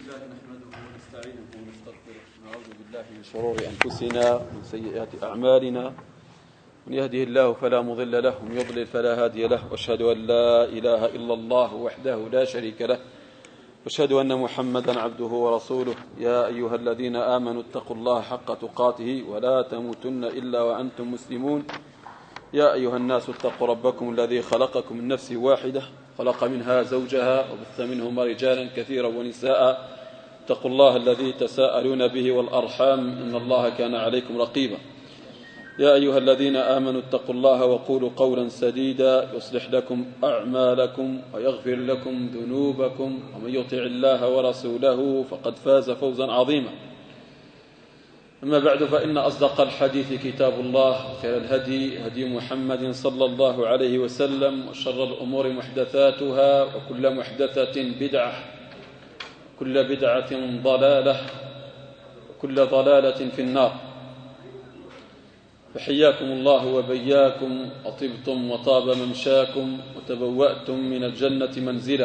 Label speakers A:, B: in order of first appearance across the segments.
A: لله نحمده ونستعينه ونستغفره ونعوذ بالله من شرور أنفسنا ومن سيئات أعمالنا. من يهده الله فلا مضل له ومن يضلل فلا هادي له، وأشهد أن لا إله إلا الله وحده لا شريك له، وأشهد أن محمدا عبده ورسوله. يا أيها الذين آمنوا اتقوا الله حق تقاته ولا تموتن إلا وأنتم مسلمون. يا أيها الناس اتقوا ربكم الذي خلقكم من نفس واحدة، خلق منها زوجها وبث منهما رجالا كثيرا ونساء. اتقوا الله الذي تساءلون به والأرحام إن الله كان عليكم رقيبا. يا أيها الذين آمنوا اتقوا الله وقولوا قولا سديدا يصلح لكم أعمالكم ويغفر لكم ذنوبكم، ومن يطع الله ورسوله فقد فاز فوزا عظيما. أما بعد، فإن أصدق الحديث كتاب الله، وخير الهدي هدي محمد صلى الله عليه وسلم، وشر الأمور محدثاتها، وكل محدثة بدعة، كل بدعة ضلالة، وكل ضلالة في النار. فحياكم الله وبياكم، وطبتم وطاب ممشاكم، وتبوأتم من الجنة منزلا.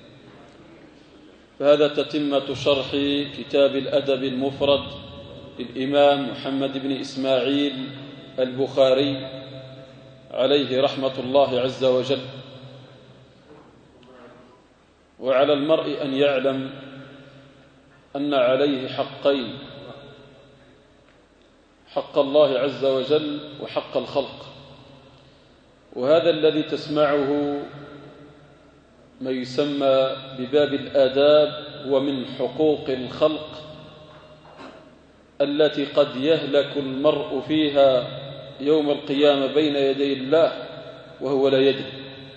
A: فهذا تتمة شرح كتاب الأدب المفرد للإمام محمد بن إسماعيل البخاري عليه رحمة الله عز وجل. وعلى المرء أن يعلم أن عليه حقين: حق الله عز وجل وحق الخلق. وهذا الذي تسمعه ما يسمى بباب الآداب هو من حقوق الخلق التي قد يهلك المرء فيها يوم القيامة بين يدي الله وهو لا يدري.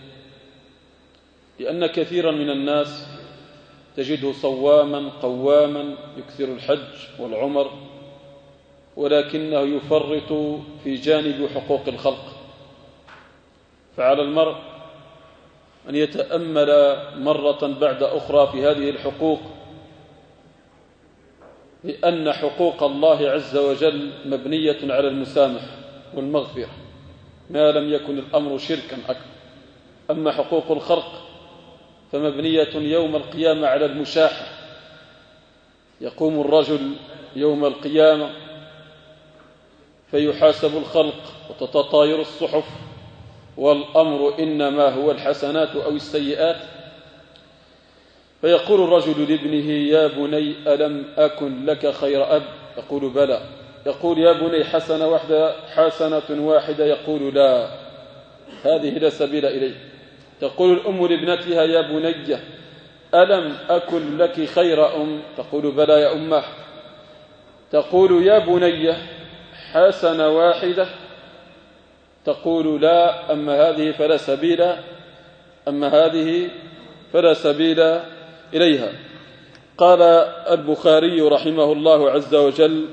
A: لأن كثيرا من الناس تجده صواما قواما يكثر الحج والعمر، ولكنه يفرط في جانب حقوق الخلق. فعلى المرء أن يتأمل مرة بعد أخرى في هذه الحقوق، لأن حقوق الله عز وجل مبنية على المسامح والمغفرة ما لم يكن الأمر شركا أكبر. أما حقوق الخلق فمبنية يوم القيامة على المشاحة. يقوم الرجل يوم القيامة فيحاسب الخلق وتتطاير الصحف، والأمر إنما هو الحسنات أو السيئات. فيقول الرجل لابنه: يا بني ألم أكن لك خير أب؟ يقول: بلى. يقول: يا بني حسنة واحدة؟ يقول: لا، هذه لا سبيل إليه. تقول الأم لابنتها: يا بني ألم أكن لك خير أم؟ تقول: بلى يا أمه. تقول: يا بني حسنة واحدة؟ تقول: لا، أما هذه فلا سبيل إليها. قال البخاري رحمه الله عز وجل: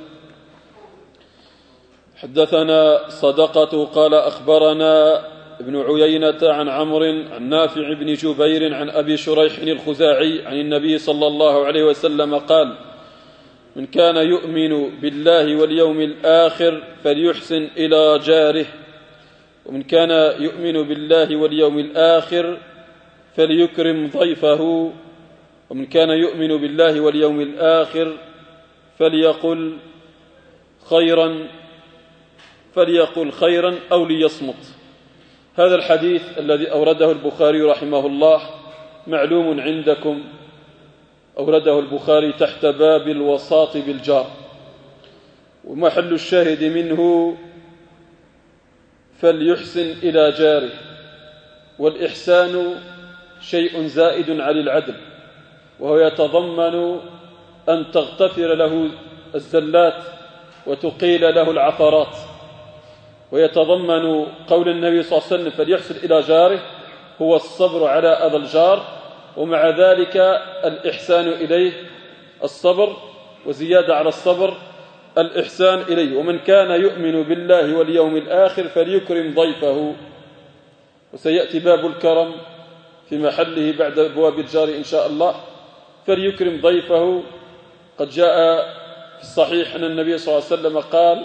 A: حدثنا صدقة قال أخبرنا ابن عيينة عن عمرو عن نافع بن جبير عن أبي شريح الخزاعي عن النبي صلى الله عليه وسلم قال: من كان يؤمن بالله واليوم الآخر فليحسن إلى جاره، ومن كان يؤمن بالله واليوم الآخر فليكرم ضيفه، ومن كان يؤمن بالله واليوم الآخر فليقل خيرا أو ليصمت. هذا الحديث الذي أورده البخاري رحمه الله معلوم عندكم، أورده البخاري تحت باب الوساط بالجار، ومحل الشاهد منه فليحسن إلى جاره. والإحسان شيء زائد على العدل، وهو يتضمن أن تغتفر له الزلات وتقيل له العثرات. ويتضمن قول النبي صلى الله عليه وسلم: فليحسن إلى جاره، هو الصبر على أذى الجار، ومع ذلك الإحسان إليه الصبر، وزيادة على الصبر الإحسان إليه. ومن كان يؤمن بالله واليوم الآخر فليكرم ضيفه. وسيأتي باب الكرم في محله بعد أبواب الجار إن شاء الله. فليكرم ضيفه. قد جاء في الصحيح أن النبي صلى الله عليه وسلم قال: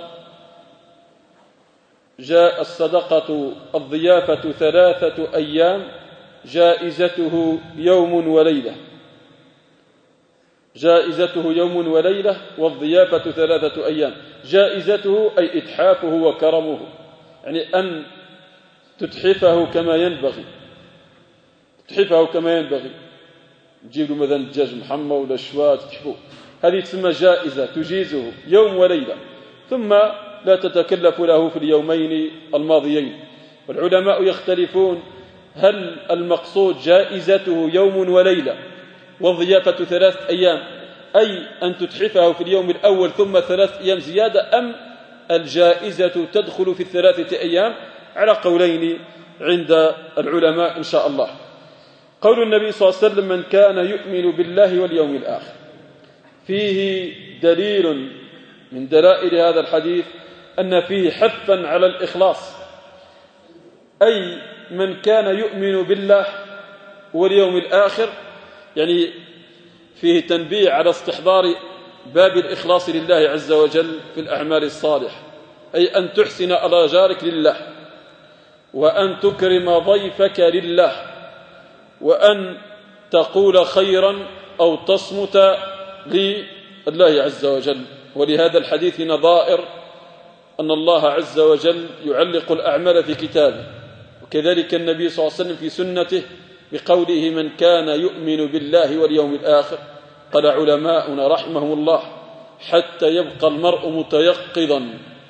A: جاء الصدقة الضيافة 3 أيام جائزته يوم وليلة. جائزته يوم وليلة والضيافة 3 أيام. جائزته أي إتحافه وكرمه، يعني أن تتحفه كما ينبغي، تتحفه كما ينبغي، تجيب له مثلا دجاج محمى ولا شواء تتحفه، هذه تسمى جائزة تجيزه يوم وليلة، ثم لا تتكلف له في اليومين الماضيين. والعلماء يختلفون هل المقصود جائزته يوم وليلة والضيافة 3 أيام أي أن تتحفه في اليوم الأول ثم 3 أيام زيادة، أم الجائزة تدخل في 3 أيام؟ على قولين عند العلماء إن شاء الله. قول النبي صلى الله عليه وسلم: من كان يؤمن بالله واليوم الآخر، فيه دليل من دلائل هذا الحديث أن فيه حثا على الإخلاص، أي من كان يؤمن بالله واليوم الآخر، يعني فيه تنبيه على استحضار باب الإخلاص لله عز وجل في الأعمال الصالحة، أي أن تحسن إلى جارك لله، وأن تكرم ضيفك لله، وأن تقول خيرا أو تصمت لله عز وجل. ولهذا الحديث نظائر أن الله عز وجل يعلق الأعمال في كتابه، وكذلك النبي صلى الله عليه وسلم في سنته بقوله: من كان يؤمن بالله واليوم الآخر. قال علماؤنا رحمهم الله: حتى يبقى المرء متيقظا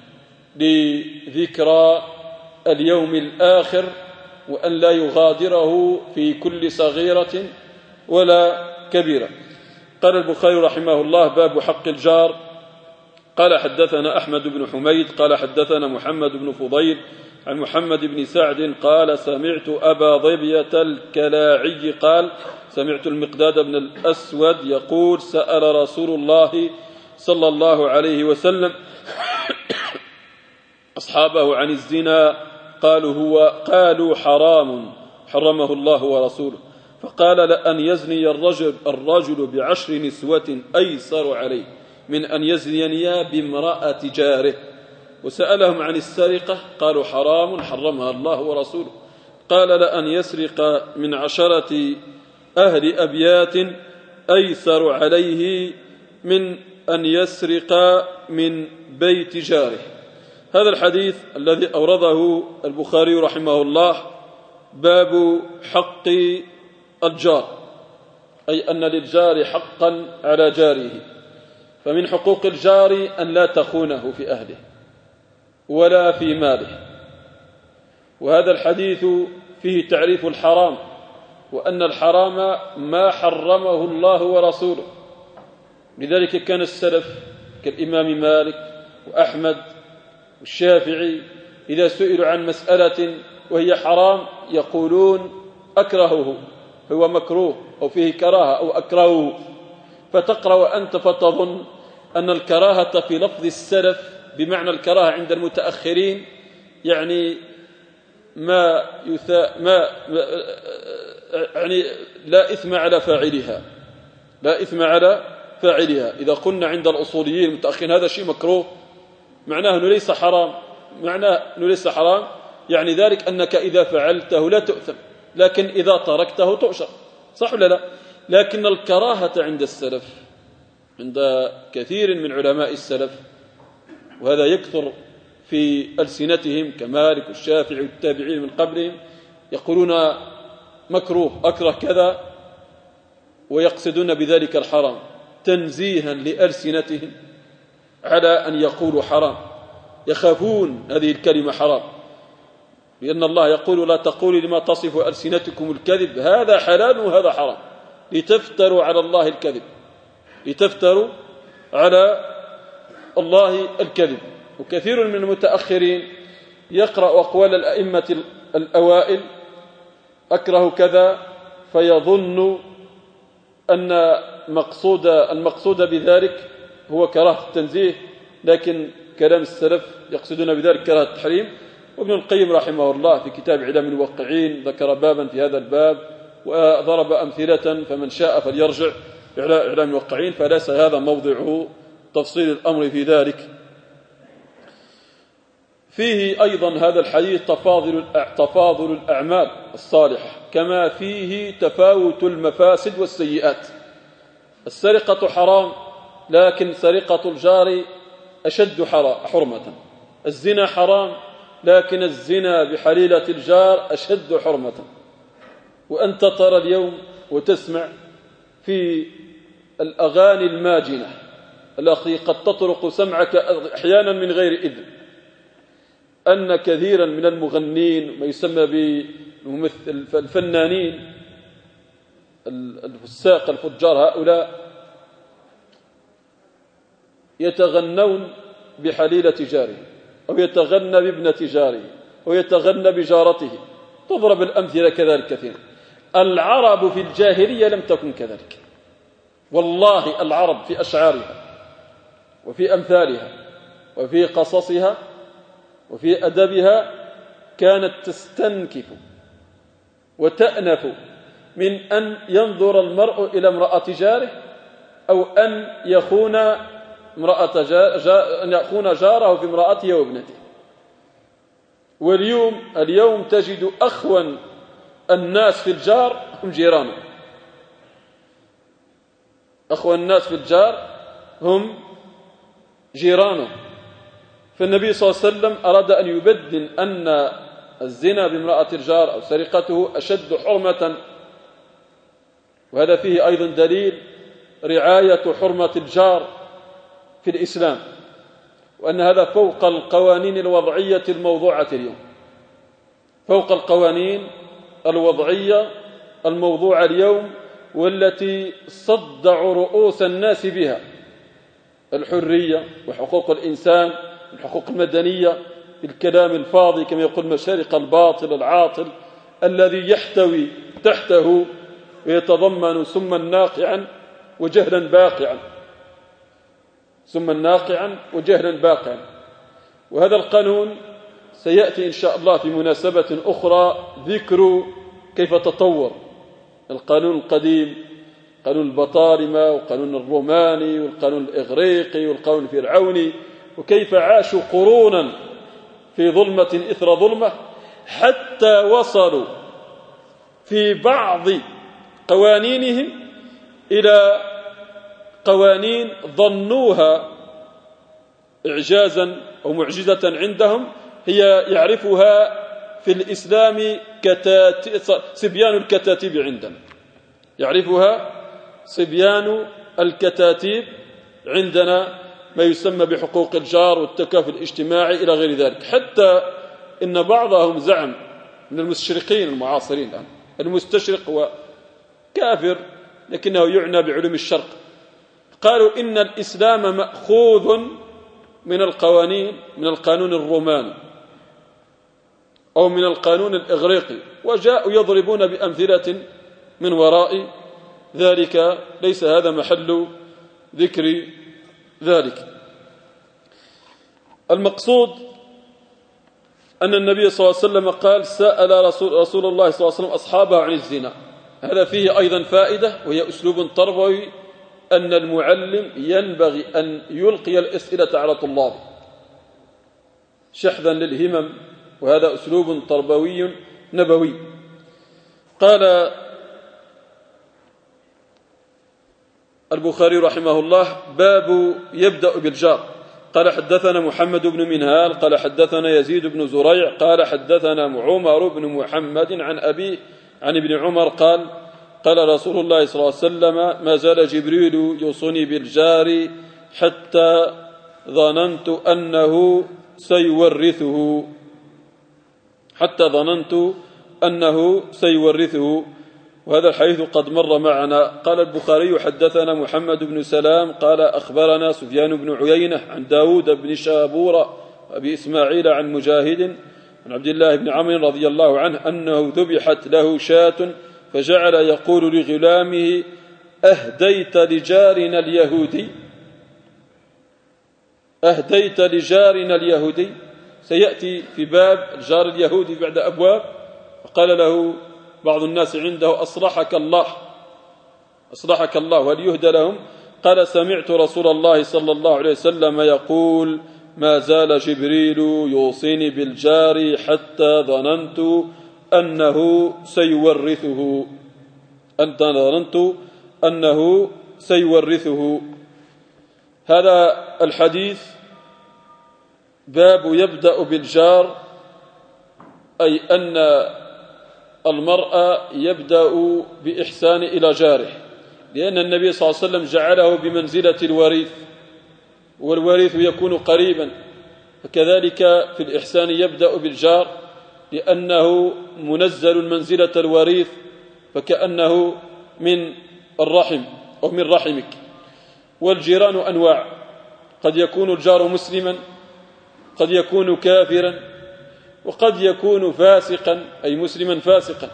A: لذكرى اليوم الآخر، وأن لا يغادره في كل صغيرة ولا كبيرة. قال البخاري رحمه الله: باب حق الجار. قال حدثنا أحمد بن حميد قال حدثنا محمد بن فضيل عن محمد بن سعد قال: سمعت أبا ظبية الكلاعي قال: سمعت المقداد بن الأسود يقول: سأل رسول الله صلى الله عليه وسلم أصحابه عن الزنا، قالوا حرام حرمه الله ورسوله، فقال: لأن يزني الرجل ب10 نسوة أيسر عليه من أن يزني بامرأة جاره. وسألهم عن السرقة، قالوا حرام حرمها الله ورسوله، قال: لأن يسرق من 10 أهل أبيات أيسر عليه من أن يسرق من بيت جاره. هذا الحديث الذي أورده البخاري رحمه الله باب حق الجار، أي أن للجار حقا على جاره، فمن حقوق الجار أن لا تخونه في أهله ولا في ماله. وهذا الحديث فيه تعريف الحرام، وأن الحرام ما حرمه الله ورسوله. لذلك كان السلف كالإمام مالك وأحمد والشافعي إذا سئلوا عن مسألة وهي حرام يقولون أكرهه، هو مكروه أو فيه كراهة أو أكرهه. فتقرأ أنت فتظن أن الكراهة في لفظ السلف بمعنى الكراهة عند المتأخرين، يعني يعني لا إثم على فاعلها، لا إثم على فاعلها. إذا قلنا عند الأصوليين المتأخرين هذا شيء مكروه، معناه أنه ليس حرام، معناه أنه ليس حرام يعني ذلك أنك إذا فعلته لا تؤثم، لكن إذا تركته تؤجر، صح ولا لا؟ لكن الكراهة عند السلف، عند كثير من علماء السلف، وهذا يكثر في ألسنتهم كمالك والشافعي والتابعين من قبلهم، يقولون مكروه، أكره كذا، ويقصدون بذلك الحرام تنزيها لألسنتهم على أن يقولوا حرام، يخافون هذه الكلمة حرام، لأن الله يقول: لا تقولوا لما تصف ألسنتكم الكذب هذا حلال وهذا حرام لتفتروا على الله الكذب، لتفتروا على الله الكذب. وكثير من المتأخرين يقرأ أقوال الأئمة الأوائل: أكره كذا، فيظن أن المقصود بذلك هو كراهة التنزيه، لكن كلام السلف يقصدون بذلك كراهة التحريم. وابن القيم رحمه الله في كتاب إعلام الموقعين ذكر بابا في هذا الباب وضرب أمثلة، فمن شاء فليرجع إلى إعلام الموقعين، فليس هذا موضع تفصيل الأمر في ذلك. فيه أيضا هذا الحديث تفاضل الأعمال الصالحة، كما فيه تفاوت المفاسد والسيئات. السرقة حرام، لكن سرقة الجار أشد حرمة. الزنا حرام، لكن الزنا بحليلة الجار أشد حرمة. وأنت ترى اليوم وتسمع في الأغاني الماجنة التي قد تطرق سمعك أحيانا من غير إذن أن كثيرا من المغنين ما يسمى بالفنانين الفساق الفجار هؤلاء يتغنون بحليلة جاره، أو يتغنى بابنة جاره، أو يتغنى بجارته. تضرب الأمثلة كذلك كثيرا. العرب في الجاهلية لم تكن كذلك، والله العرب في أشعارها وفي أمثالها وفي قصصها وفي أدبها كانت تستنكف وتأنف من أن ينظر المرء إلى امرأة جاره، أو أن يخون جاره في امرأته وابنته. واليوم تجد أخون الناس في الجار هم جيرانه. أخوان الناس في الجار هم جيرانه. فالنبي صلى الله عليه وسلم أراد أن يبدل أن الزنا بامرأة الجار أو سرقته أشد حرمة، وهذا فيه أيضا دليل رعاية حرمة الجار في الإسلام، وأن هذا فوق القوانين الوضعية الموضوعة اليوم، فوق القوانين الوضعية الموضوعة اليوم، والتي صدع رؤوس الناس بها: الحرية وحقوق الإنسان، الحقوق المدنية، الكلام الفاضي كما يقول مشارق الباطل العاطل الذي يحتوي تحته ويتضمن سما ناقعا وجهلا باقعا، سما ناقعا وجهلا باقعا. وهذا القانون سيأتي إن شاء الله في مناسبة أخرى ذكر كيف تطور القانون القديم، قانون البطالمة والقانون الروماني والقانون الإغريقي والقانون الفرعوني، وكيف عاشوا قرونا في ظلمة إثر ظلمة، حتى وصلوا في بعض قوانينهم إلى قوانين ظنوها إعجازا أو معجزة عندهم، هي يعرفها في الإسلام صبيان الكتاتيب عندنا، يعرفها صبيان الكتاتيب عندنا، ما يسمى بحقوق الجار والتكافل الاجتماعي إلى غير ذلك. حتى إن بعضهم زعم من المستشرقين المعاصرين الآن، المستشرق هو كافر لكنه يعنى بعلوم الشرق، قالوا إن الإسلام مأخوذ من القوانين، من القانون الروماني أو من القانون الإغريقي، وجاءوا يضربون بأمثلة من وراء ذلك. ليس هذا محل ذكر ذلك. المقصود أن النبي صلى الله عليه وسلم قال: سأل رسول الله صلى الله عليه وسلم أصحابه عن الزنا. هذا فيه أيضا فائدة، وهي أسلوب تربوي، أن المعلم ينبغي أن يلقي الأسئلة على طلابه شحذا للهمم، وهذا أسلوب تربوي نبوي. قال البخاري رحمه الله: باب يبدأ بالجار. قال: حدثنا محمد بن منهال قال حدثنا يزيد بن زريع قال حدثنا عمر بن محمد عن أبيه عن ابن عمر قال: قال رسول الله صلى الله عليه وسلم: ما زال جبريل يوصني بالجار حتى ظننت أنه سيورثه، حتى ظننت أنه سيورثه. وهذا الحديث قد مر معنا. قال البخاري: حدثنا محمد بن سلام قال أخبرنا سفيان بن عيينة عن داود بن شابورة وأبي إسماعيل عن مجاهد عن عبد الله بن عمرو رضي الله عنه أنه ذبحت له شاة فجعل يقول لغلامه: أهديت لجارنا اليهودي، أهديت لجارنا اليهودي. سيأتي في باب الجار اليهودي بعد أبواب. فقال له بعض الناس عنده: أصلحك الله، أصلحك الله، وهل يهدى لهم؟ قال: سمعت رسول الله صلى الله عليه وسلم يقول: ما زال جبريل يوصيني بالجار حتى ظننت أنه سيورثه، أنت ظننت أنه سيورثه. هذا الحديث باب يبدأ بالجار، أي أن المرء يبدأ بإحسان إلى جاره، لأن النبي صلى الله عليه وسلم جعله بمنزلة الوريث، والوريث يكون قريبا، فكذلك في الإحسان يبدأ بالجار لأنه منزل منزلة الوريث، فكأنه من الرحم أو من رحمك. والجيران أنواع، قد يكون الجار مسلما، قد يكون كافرا، وقد يكون فاسقا أي مسلما فاسقا.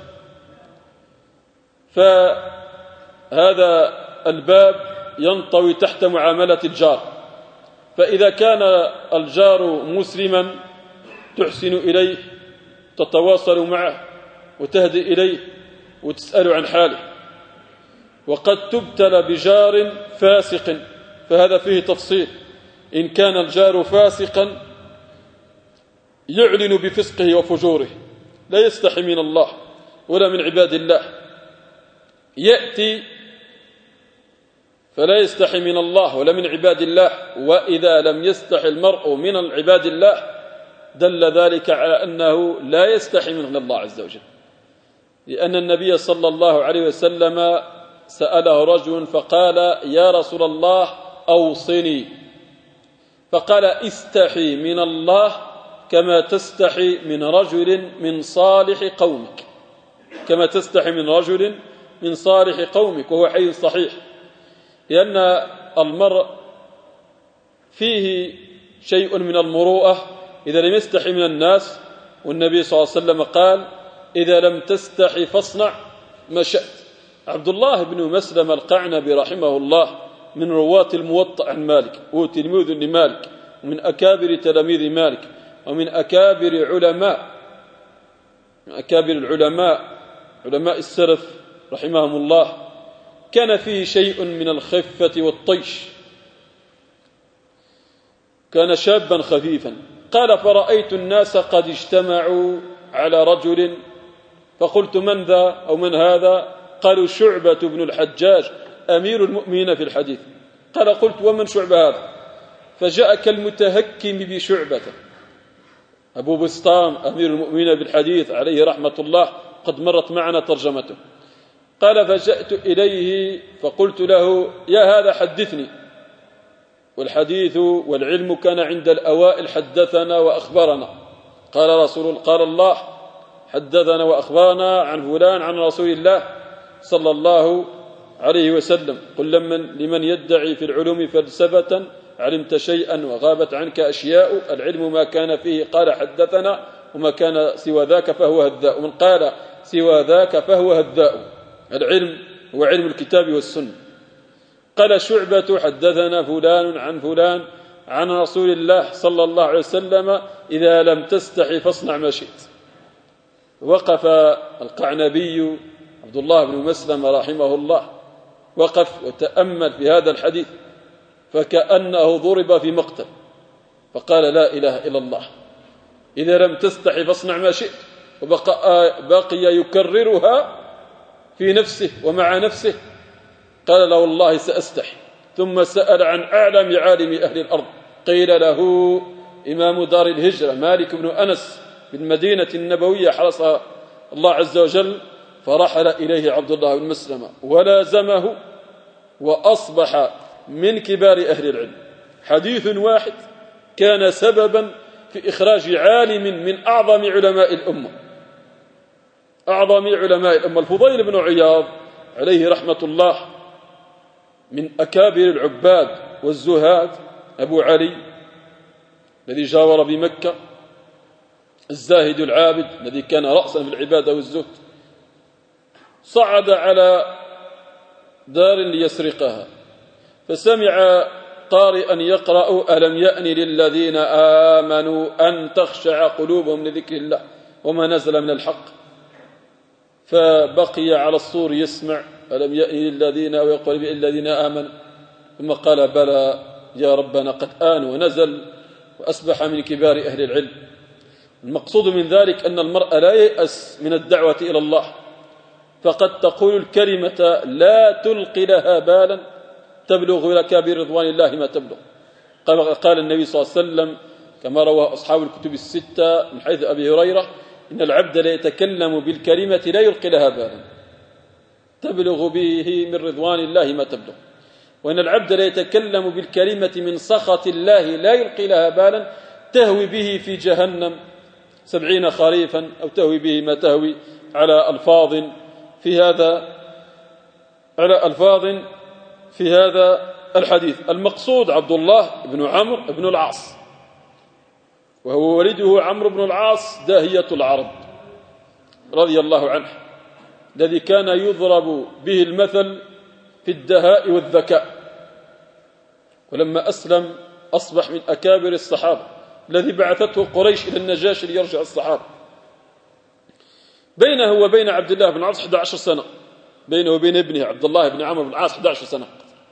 A: فهذا الباب ينطوي تحت معاملة الجار. فإذا كان الجار مسلما تحسن إليه، تتواصل معه وتهدي إليه وتسأل عن حاله. وقد تبتلى بجار فاسق، فهذا فيه تفصيل. إن كان الجار فاسقا يعلن بفسقه وفجوره، لا يستحي من الله ولا من عباد الله، يأتي فلا يستحي من الله ولا من عباد الله. وإذا لم يستحي المرء من عباد الله دل ذلك على أنه لا يستحي من الله عز وجل، لأن النبي صلى الله عليه وسلم سأله رجل فقال: يا رسول الله أوصني. فقال: استحي من الله كما تستحي من رجل من صالح قومك، كما تستحي من رجل من صالح قومك، وهو حي صحيح. لأن المرء فيه شيء من المروءة إذا لم يستحي من الناس، والنبي صلى الله عليه وسلم قال: إذا لم تستحي فاصنع ما شئت. عبد الله بن مسلم القعنبي رحمه الله من رواة الموطأ عن مالك، هو تلميذ لمالك، ومن أكابر تلاميذ مالك، ومن أكابر علماء السلف رحمهم الله. كان فيه شيء من الخفة والطيش، كان شابا خفيفا. قال: فرأيت الناس قد اجتمعوا على رجل، فقلت: من ذا أو من هذا؟ قالوا: شعبة بن الحجاج أمير المؤمنين في الحديث. قال: قلت: ومن شعبة هذا؟ فجاء كالمتهكم بشعبة، أبو بسطام أمير المؤمنين بالحديث عليه رحمة الله، قد مرت معنا ترجمته. قال: فجأت إليه فقلت له: يا هذا حدثني. والحديث والعلم كان عند الأوائل حدثنا وأخبرنا. قال الله: حدثنا وأخبرنا عن فلان عن رسول الله صلى الله عليه وسلم. قل لمن يدعي في العلوم فلسفة علمت شيئا وغابت عنك أشياء، العلم ما كان فيه قال حدثنا، وما كان سوى ذاك فهو هذاء، ومن قال سوى ذاك فهو هذاء. العلم هو علم الكتاب والسنة. قال شعبة: حدثنا فلان عن فلان عن رسول الله صلى الله عليه وسلم: إذا لم تستحي فاصنع ما شئت. وقف القعنبي عبد الله بن مسلم رحمه الله، وقف وتأمل في هذا الحديث فكأنه ضرب في مقتل، فقال: لا إله إلا الله، إذا لم تستحي فاصنع ما شئت. وبقي يكررها في نفسه ومع نفسه. قال: لا والله سأستحي. ثم سأل عن أعلم عالم أهل الأرض، قيل له: إمام دار الهجرة مالك بن أنس بالمدينة النبوية حرسها الله عز وجل. فرحل إليه عبد الله بن مسلم ولازمه، وأصبح من كبار أهل العلم. حديث واحد كان سببا في إخراج عالم من أعظم علماء الأمة، الفضيل بن عياض عليه رحمة الله، من أكابر العباد والزهاد، أبو علي الذي جاور بمكة، الزاهد العابد الذي كان رأسا في العبادة والزهد، صعد على دار ليسرقها، فسمع قارئا يقرأ: ألم يأن للذين آمنوا أن تخشع قلوبهم لذكر الله وما نزل من الحق. فبقي على السور يسمع: ألم يأن للذين أو يقول الذين آمنوا. ثم قال: بلى يا ربنا قد آن ونزل، وأصبح من كبار أهل العلم. المقصود من ذلك أن المرء لا ييأس من الدعوة إلى الله، فقد تقول الكلمة لا تلقي لها بالا، تبلغ لك برضوان الله ما تبلغ. قال النبي صلى الله عليه وسلم كما رواه أصحاب الكتب الستة من حيث أبي هريرة: إن العبد لا يتكلم بالكلمة لا يلقي لها بالا تبلغ به من رضوان الله ما تبلغ، وإن العبد لا يتكلم بالكلمة من سخط الله لا يلقي لها بالا تهوي به في جهنم 70 خريفا، أو تهوي به ما تهوي على ألفاظ في هذا الحديث. المقصود عبد الله بن عمرو بن العاص، وهو ولده عمرو بن العاص داهية العرب رضي الله عنه، الذي كان يضرب به المثل في الدهاء والذكاء، ولما أسلم أصبح من أكابر الصحابة الذي بعثته قريش إلى النجاشي ليرجع الصحابة. بينه وبين عبد الله بن العاص 11 سنة، بينه وبين ابنه عبد الله بن عمرو بن العاص 11 سنة،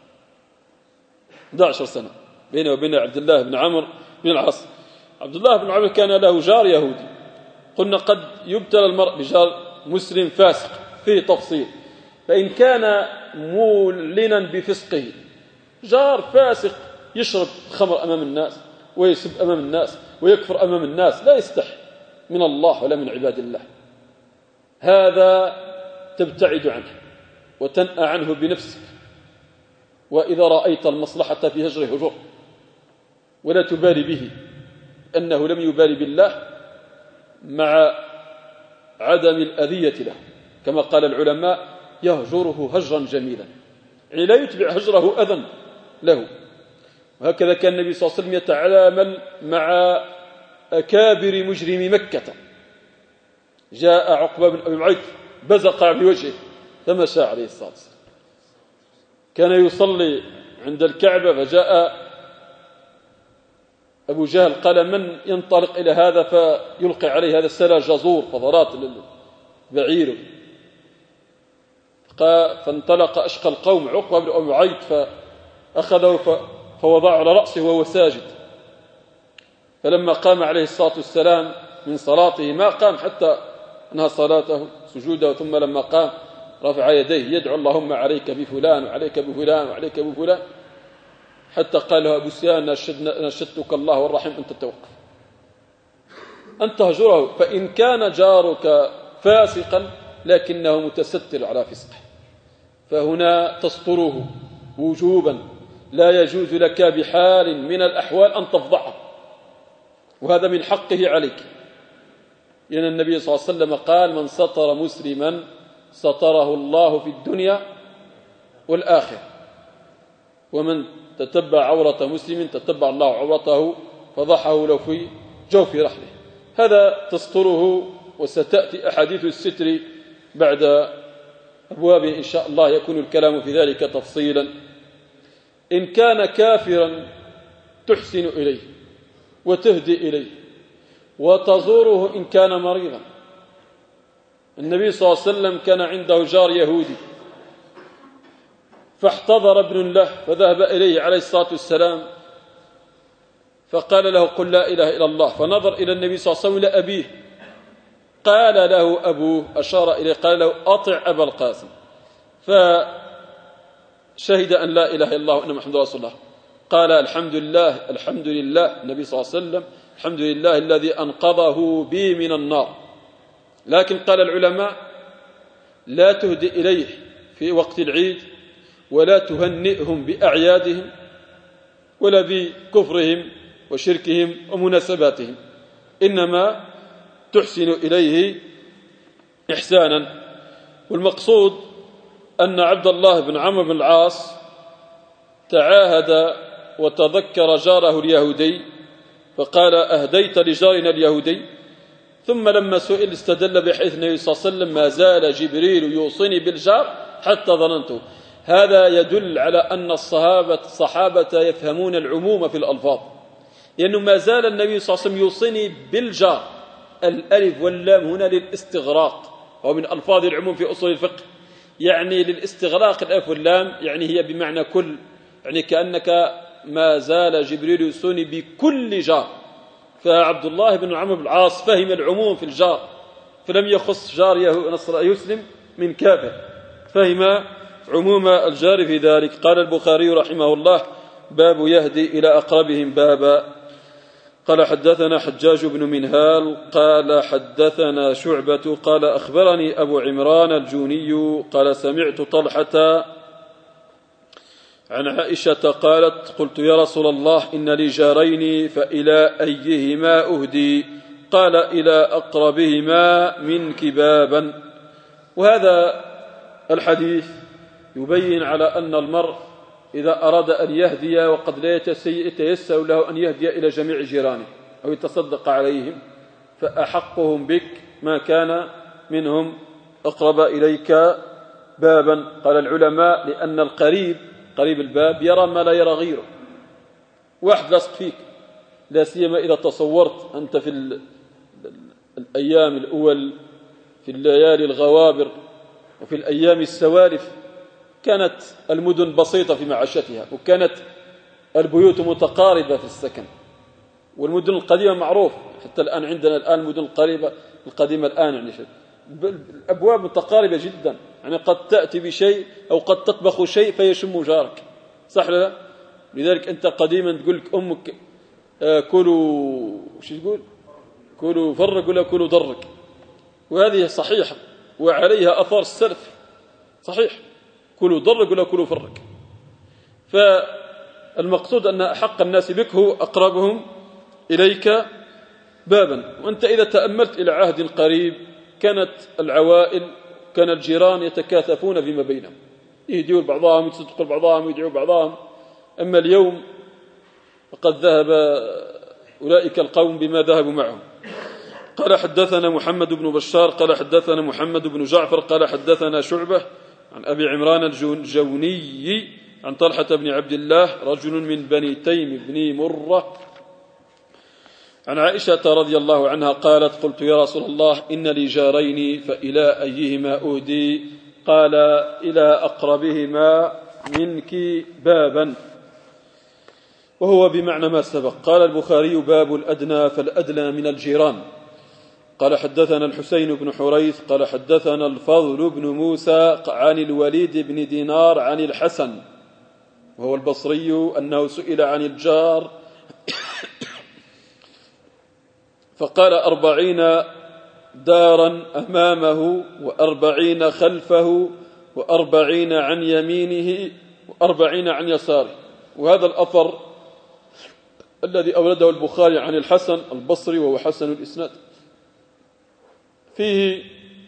A: 11 سنة بينه وبين عبد الله بن عمرو بن العاص. عبد الله بن عمرو كان له جار يهودي، قلنا قد يبتلى المرء بجار مسلم فاسق، فيه تفصيل، فإن كان مولنا بفسقه، جار فاسق يشرب خمر أمام الناس ويسب أمام الناس ويكفر أمام الناس، لا يستحي من الله ولا من عباد الله، هذا تبتعد عنه وتنأى عنه بنفسك، وإذا رأيت المصلحة في هجره هجر، ولا تبالي به أنه لم يبالي بالله مع عدم الأذية له، كما قال العلماء: يهجره هجرا جميلا، يعني لا يتبع هجره أذى له. وهكذا كان النبي صلى الله عليه وسلم يتعامل مع أكابر مجرمي مكة. جاء عقبة بن أبي معيط بزق بوجهه فمشى عليه الصلاة والسلام. كان يصلي عند الكعبة فجاء أبو جهل قال: من ينطلق إلى هذا فيلقي عليه هذا السلا جزور فضرات بعيره، فانطلق أشقى القوم عقبة بن أبي معيط فأخذه فوضعه على رأسه وهو ساجد، فلما قام عليه الصلاة والسلام من صلاته ما قام حتى انهى صلاته سجوده، ثم لما قام رفع يديه يدعو: اللهم عليك بفلان وعليك بفلان وعليك بفلان، حتى قال له أبو سفيان: نشدتك الله والرحم أنت توقف، أن تهجره، فإن كان جارك فاسقا لكنه متستر على فسقه، فهنا تستره وجوبا، لا يجوز لك بحال من الأحوال أن تفضحه، وهذا من حقه عليك، لأن النبي صلى الله عليه وسلم قال: من ستر مسلما ستره الله في الدنيا والآخرة، ومن تتبع عورة مسلم تتبع الله عورته فضحه له في جوف رحله، هذا تستره. وستأتي أحاديث الستر بعد أبوابه إن شاء الله، يكون الكلام في ذلك تفصيلا. إن كان كافرا تحسن إليه وتهدي إليه وتزوره إن كان مريضا. النبي صلى الله عليه وسلم كان عنده جار يهودي، فاحتضر ابن له فذهب إليه عليه الصلاة والسلام فقال له: قل لا إله إلا الله. فنظر إلى النبي صلى الله عليه وسلم إلى أبيه، قال له أبوه، أشار إليه قال له: أطع أبا القاسم، فشهد أن لا إله إلا الله وأن محمد رسول الله. قال: الحمد لله الحمد لله، النبي صلى الله عليه وسلم: الحمد لله الذي أنقذه بي من النار. لكن قال العلماء: لا تهدي إليه في وقت العيد، ولا تهنئهم بأعيادهم، ولا بكفرهم وشركهم ومناسباتهم، إنما تحسن إليه إحسانا. والمقصود أن عبد الله بن عمرو بن العاص تعاهد وتذكر جاره اليهودي فقال: أهديت لجارنا اليهودي. ثم لما سئل استدل بحيث النبي صلى الله عليه وسلم: ما زال جبريل يوصيني بالجار حتى ظننته. هذا يدل على أن الصحابة يفهمون العموم في الألفاظ، لأنه ما زال النبي صلى الله عليه وسلم يوصيني بالجار. الألف واللام هنا للاستغراق، وهو من ألفاظ العموم في أصول الفقه، يعني للاستغراق الألف واللام، يعني هي بمعنى كل، يعني كأنك ما زال جبريل يوصيني بكل جار. فعبد الله بن عمرو بن العاص فهم العموم في الجار، فلم يخص جار يسلم من كافر، فهم عموم الجار في ذلك. قال البخاري رحمه الله: باب يهدي إلى أقربهم بابا. قال حدثنا حجاج بن منهال قال حدثنا شعبة قال أخبرني أبو عمران الجوني قال سمعت طلحة عن عائشة قالت: قلت يا رسول الله إن لي جارين فإلى أيهما أهدي؟ قال: إلى أقربهما منك بابا. وهذا الحديث يبين على أن المرء إذا أراد أن يهدي وقد لا يتيسر له أن يهدي إلى جميع جيرانه أو يتصدق عليهم، فأحقهم بك ما كان منهم أقرب إليك بابا. قال العلماء: لأن القريب قريب الباب يرى ما لا يرى غيره. واحد لاصق فيك، لا سيما إذا تصورت أنت في الأيام الأول، في الليالي الغوابر وفي الأيام السوالف، كانت المدن بسيطة في معاشتها، وكانت البيوت متقاربة في السكن، والمدن القديمة معروف حتى الآن عندنا الآن المدن القديمة الآن يعني الأبواب متقاربة جدا، يعني قد تأتي بشيء أو قد تطبخ شيء فيشم جارك، صح لا؟ لذلك أنت قديما تقول لك أمك كلوا وش تقول؟ كلوا فرق ولا كلوا ضرك، وهذه صحيحة وعليها أثار السلف، صحيح، كلوا ضرك ولا كلوا فرق. فالمقصود أن أحق الناس بك هو أقربهم إليك بابا. وأنت إذا تأملت إلى عهد قريب كانت العوائل كان الجيران يتكاثفون فيما بينهم، يهديوا بعضهم، يتصدقوا بعضهم، يدعوا بعضهم. أما اليوم فقد ذهب أولئك القوم بما ذهبوا معهم. قال حدثنا محمد بن بشار قال حدثنا محمد بن جعفر قال حدثنا شعبة عن أبي عمران الجوني عن طلحة بن عبد الله رجل من بني تيم بن مرة عن عائشة رضي الله عنها قالت: قلت يا رسول الله إن لي جارين فإلى أيهما أهدي؟ قال: إلى أقربهما منك بابا، وهو بمعنى ما سبق. قال البخاري: باب الأدنى فالأدنى من الجيران. قال حدثنا الحسين بن حريث قال حدثنا الفضل بن موسى عن الوليد بن دينار عن الحسن وهو البصري أنه سئل عن الجار فقال: 40 دارا أمامه و40 خلفه و40 عن يمينه و40 عن يساره. وهذا الأثر الذي أورده البخاري عن الحسن البصري وهو حسن الإسناد فيه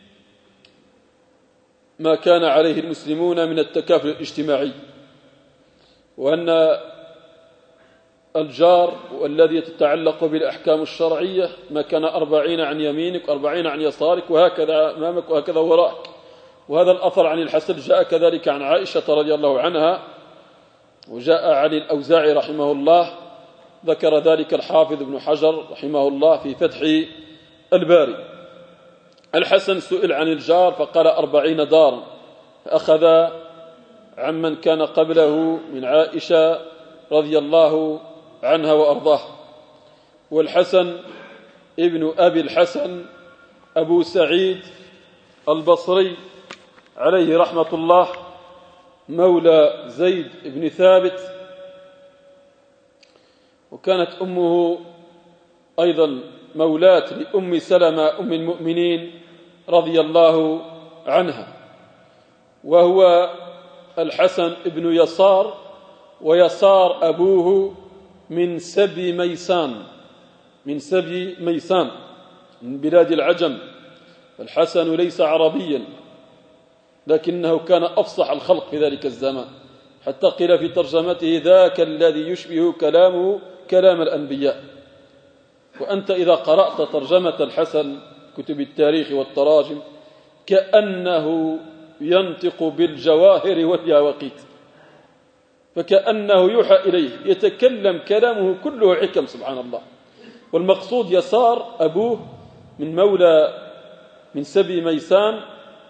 A: ما كان عليه المسلمون من التكافل الاجتماعي، وأن الجار والذي تتعلق بالأحكام الشرعية ما كان 40 عن يمينك و40 عن يسارك وهكذا أمامك وهكذا وراءك. وهذا الأثر عن الحسن جاء كذلك عن عائشة رضي الله عنها، وجاء عن الأوزاعي رحمه الله، ذكر ذلك الحافظ ابن حجر رحمه الله في فتح الباري. الحسن سئل عن الجار فقال: 40 دارا، فأخذ عمن كان قبله من عائشة رضي الله عنها وأرضاه. والحسن ابن أبي الحسن أبو سعيد البصري عليه رحمة الله، مولى زيد بن ثابت، وكانت أمه أيضا مولاة لأم سلمة أم المؤمنين رضي الله عنها. وهو الحسن ابن يسار، ويسار أبوه من سبي ميسان، من بلاد العجم. الحسن ليس عربيا لكنه كان أفصح الخلق في ذلك الزمان، حتى قيل في ترجمته: ذاك الذي يشبه كلامه كلام الأنبياء. وأنت إذا قرأت ترجمة الحسن كتب التاريخ والتراجم كأنه ينطق بالجواهر والياقوت، فكأنه يوحى إليه، يتكلم كلامه كله حكم سبحان الله. والمقصود يسار أبوه من مولى من سبي ميسان،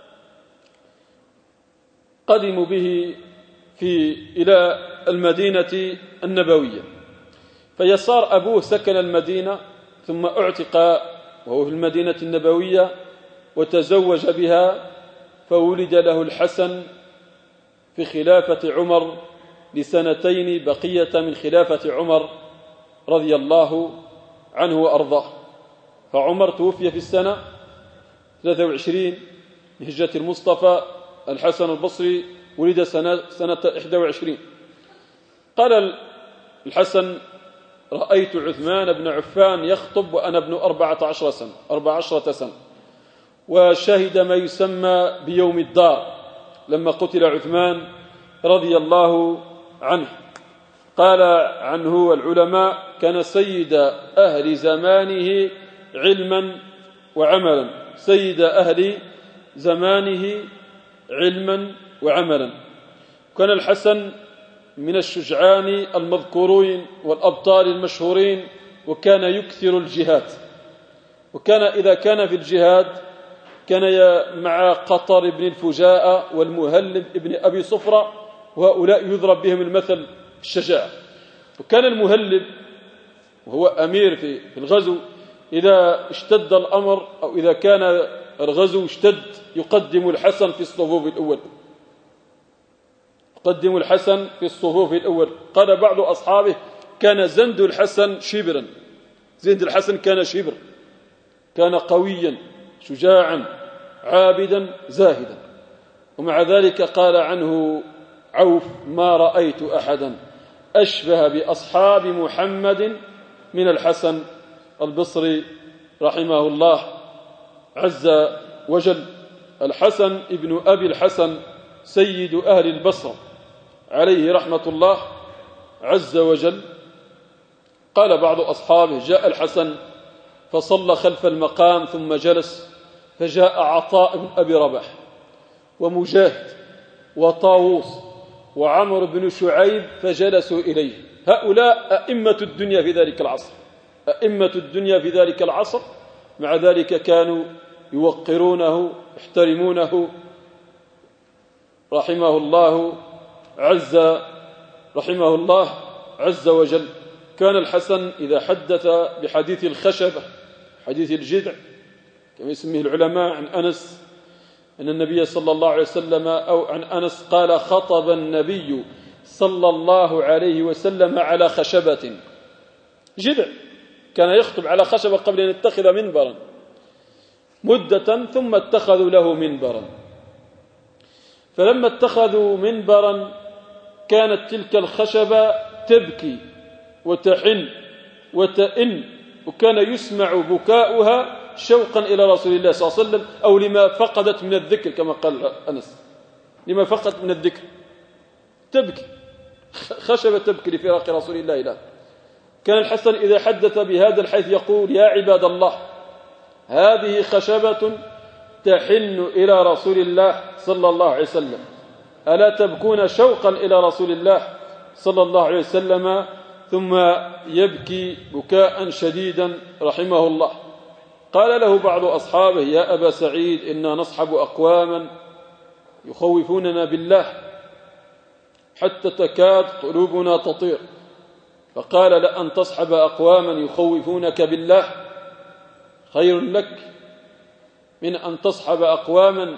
A: قدموا به إلى المدينة النبوية. فيسار أبوه سكن المدينة ثم اعتق وهو في المدينة النبوية وتزوج بها، فولد له الحسن في خلافة عمر لسنتين بقية من خلافة عمر رضي الله عنه وأرضاه. فعمر توفي في السنة 23 من هجرة المصطفى. الحسن البصري ولد سنة 21. قال الحسن: رأيت عثمان بن عفان يخطب وأنا ابن 14 سنة، وشهد ما يسمى بيوم الدار لما قتل عثمان رضي الله عنه. قال عنه العلماء: كان سيد أهل زمانه علما وعملا، سيد أهل زمانه علما وعملا. كان الحسن من الشجعان المذكورين والأبطال المشهورين، وكان يكثر الجهاد. وكان إذا كان في الجهاد كان مع قطر بن الفجاء والمهلب بن أبي صفرة، وهؤلاء يضرب بهم المثل في الشجاعة. وكان المهلب وهو أمير في الغزو إذا اشتد الأمر أو إذا كان الغزو اشتد يقدم الحسن في الصفوف الأول، يقدم الحسن في الصفوف الأول. قال بعض أصحابه: كان زند الحسن شبرا، زند الحسن كان شبر، كان قويا شجاعا عابدا زاهدا. ومع ذلك قال عنه عوف: ما رأيت أحدا أشبه بأصحاب محمد من الحسن البصري رحمه الله عز وجل. الحسن ابن أبي الحسن سيد أهل البصرة عليه رحمة الله عز وجل. قال بعض أصحابه: جاء الحسن فصلى خلف المقام ثم جلس، فجاء عطاء بن أبي رباح ومجاهد وطاووس وعمر بن شعيب فجلسوا إليه. هؤلاء أئمة الدنيا في ذلك العصر، أئمة الدنيا في ذلك العصر. مع ذلك كانوا يوقرونه يحترمونه رحمه الله عز وجل. كان الحسن إذا حدث بحديث الخشبة، حديث الجذع كما يسميه العلماء، عن أنس أن النبي صلى الله عليه وسلم، أو عن أنس قال: خطب النبي صلى الله عليه وسلم على خشبة، جذع، كان يخطب على خشبة قبل أن يتخذ منبرا مدة، ثم اتخذوا له منبرا. فلما اتخذوا منبرا كانت تلك الخشبة تبكي وتحن وتئن، وكان يسمع بكاؤها شوقا إلى رسول الله صلى الله عليه وسلم، أو لما فقدت من الذكر كما قال أنس، لما فقدت من الذكر تبكي، خشبة تبكي لفراق رسول الله له. كان الحسن إذا حدث بهذا الحديث يقول: يا عباد الله، هذه خشبة تحن إلى رسول الله صلى الله عليه وسلم، ألا تبكون شوقا إلى رسول الله صلى الله عليه وسلم؟ ثم يبكي بكاء شديدا رحمه الله. قال له بعض أصحابه: يا أبا سعيد، إنا نصحب أقواما يخوفوننا بالله حتى تكاد قلوبنا تطير. فقال: لأن تصحب أقواما يخوفونك بالله خير لك من أن تصحب أقواما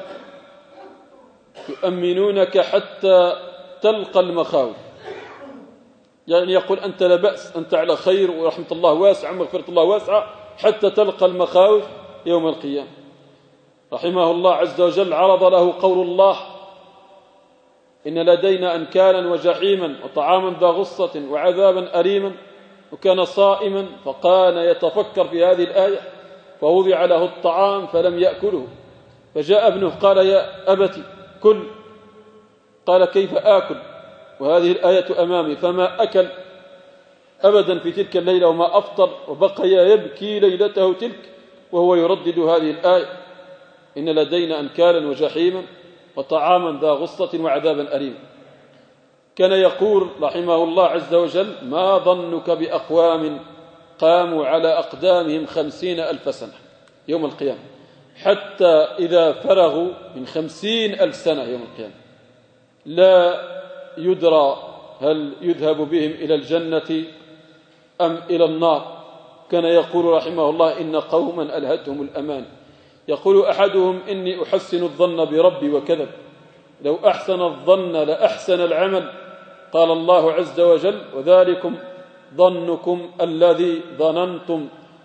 A: يؤمنونك حتى تلقى المخاوف. يعني يقول: أنت لا بأس، أنت على خير ورحمة الله واسعة ومغفرة الله واسعة حتى تلقى المخاوف يوم القيامة. رحمه الله عز وجل عرض له قول الله: إن لدينا أنكالا وجحيما وطعاما ذا غصة وعذابا أليما. وكان صائما فكان يتفكر في هذه الآية، فوضع له الطعام فلم يأكله، فجاء ابنه قال: يا أبتي كل. قال: كيف آكل وهذه الآية أمامي؟ فما أكل أبدا في تلك الليلة وما أفطر، وبقي يبكي ليلته تلك وهو يردد هذه الآية: إن لدينا أنكالا وجحيما وطعاما ذا غصة وعذابا أليما. كان يقول رحمه الله عز وجل: ما ظنك بأقوام قاموا على أقدامهم 50,000 سنة يوم القيامة، حتى إذا فرغوا من 50,000 سنة يوم القيامة لا يدرى هل يذهب بهم إلى الجنة أم إلى النار. كان يقول رحمه الله: إن قوما ألهتهم الأمان، يقول أحدهم: إني أحسن الظن بربي وكذب، لو أحسن الظن لأحسن العمل. قال الله عز وجل: وذلكم ظنكم الذي ظننتم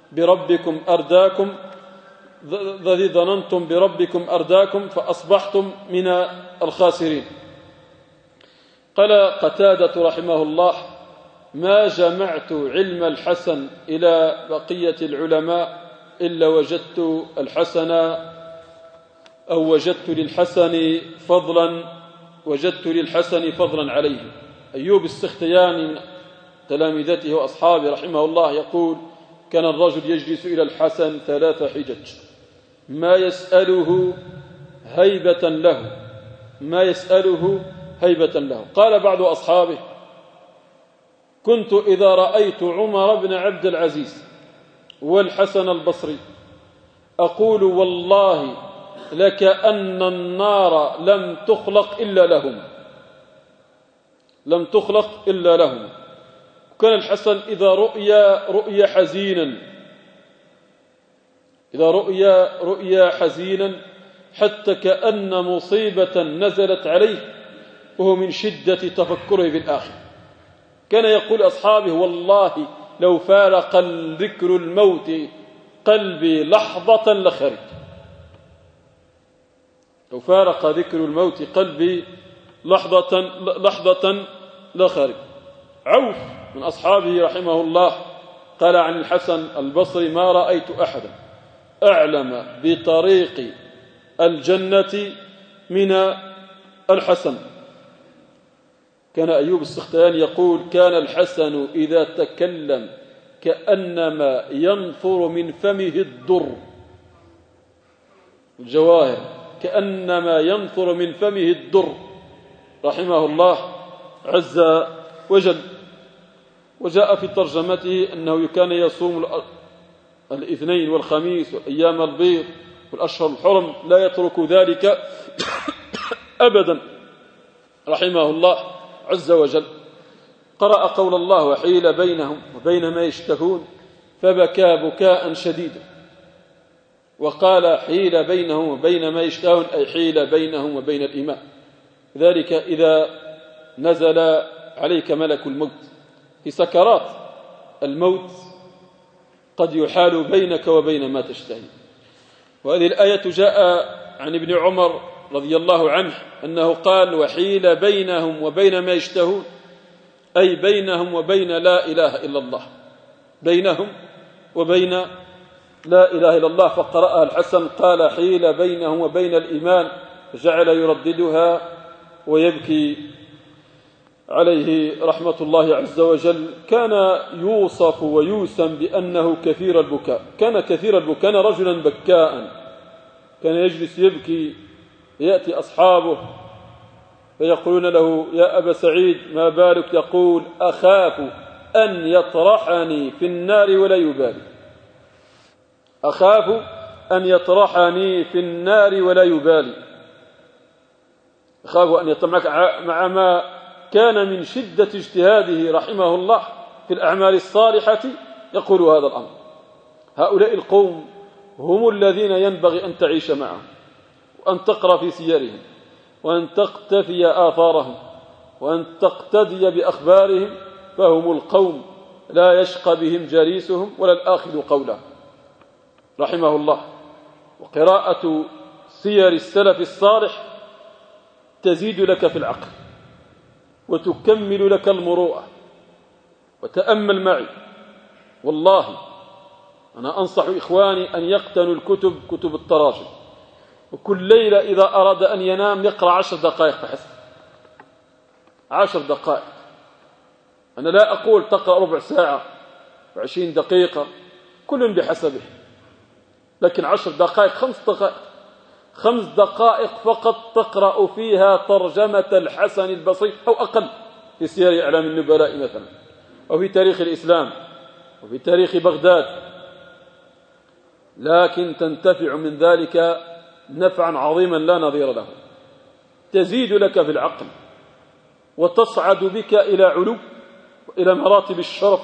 A: بربكم أرداكم فأصبحتم من الخاسرين. قال قتادة رحمه الله: ما جمعت علم الحسن إلى بقية العلماء إلا وجدت للحسن فضلا عليه. أيوب السختياني من تلامذته وأصحابه رحمه الله يقول: كان الرجل يجلس إلى الحسن 3 حجج ما يسأله هيبة له. قال بعض أصحابه: كنت إذا رأيت عمر بن عبد العزيز والحسن البصري أقول: والله لكأن النار لم تخلق إلا لهم. كان الحسن إذا رؤيا حزينا حتى كأن مصيبة نزلت عليه وهو من شدة تفكره بالآخرة. كان يقول أصحابه: والله لو فارق ذكر الموت قلبي لحظة لخرج. لو فارق ذكر الموت قلبي لحظة لخرج. عوف من أصحابه رحمه الله قال عن الحسن البصري: ما رأيت أحدا أعلم بطريق الجنة من الحسن. كان أيوب السختياني يقول: كان الحسن إذا تكلم كأنما ينثر من فمه الدر، الجواهر كأنما ينثر من فمه الدر رحمه الله عز وجل. وجاء في ترجمته أنه كان يصوم الاثنين والخميس والأيام البيض والأشهر الحرم، لا يترك ذلك أبدا رحمه الله عز وجل. قرأ قول الله: وحيل بينهم وبين ما يشتهون فبكى بكاء شديدا. وقال: حيل بينهم وبين ما يشتهون، أي حيل بينهم وبين الإيمان. ذلك إذا نزل عليك ملك الموت في سكرات الموت قد يحال بينك وبين ما تشتهي. وهذه الآية جاء عن ابن عمر رضي الله عنه أنه قال: وحيل بينهم وبين ما يشتهون، أي بينهم وبين لا إله إلا الله، بينهم وبين لا إله إلا الله. فقرأها الحسن قال: حيل بينهم وبين الإيمان، فجعل يرددها ويبكي عليه رحمة الله عز وجل. كان يوصف ويوسم بأنه كثير البكاء، كان رجلا بكاء، كان يجلس يبكي. يأتي أصحابه فيقولون له: يا أبا سعيد ما بالك؟ يقول: أخاف أن يطرحني في النار ولا يبالي. أخاف أن يطرحني في النار ولا يبالي. أخاف أن يطرحك مع ما كان من شدة اجتهاده رحمه الله في الأعمال الصالحة يقول هذا الأمر. هؤلاء القوم هم الذين ينبغي أن تعيش معهم، وأن تقرأ في سيرهم، وأن تقتفي آثارهم، وأن تقتدي بأخبارهم. فهم القوم لا يشقى بهم جليسهم ولا الآخذ قولهم رحمه الله. وقراءة سير السلف الصالح تزيد لك في العقل وتكمل لك المروءة. وتأمل معي، والله أنا أنصح إخواني أن يقتنوا كتب التراجم، وكل ليلة إذا أراد أن ينام يقرأ 10 دقائق فحسب. 10 دقائق. أنا لا أقول تقرأ ربع ساعة و20 دقيقة، كل بحسبه، لكن 10 دقائق، 5 دقائق فقط تقرأ فيها ترجمة الحسن البصري أو أقل في سير أعلام النبلاء مثلا، أو في تاريخ الإسلام، وفي تاريخ بغداد، لكن تنتفع من ذلك نفعا عظيما لا نظير له. تزيد لك في العقل وتصعد بك إلى علو وإلى مراتب الشرف،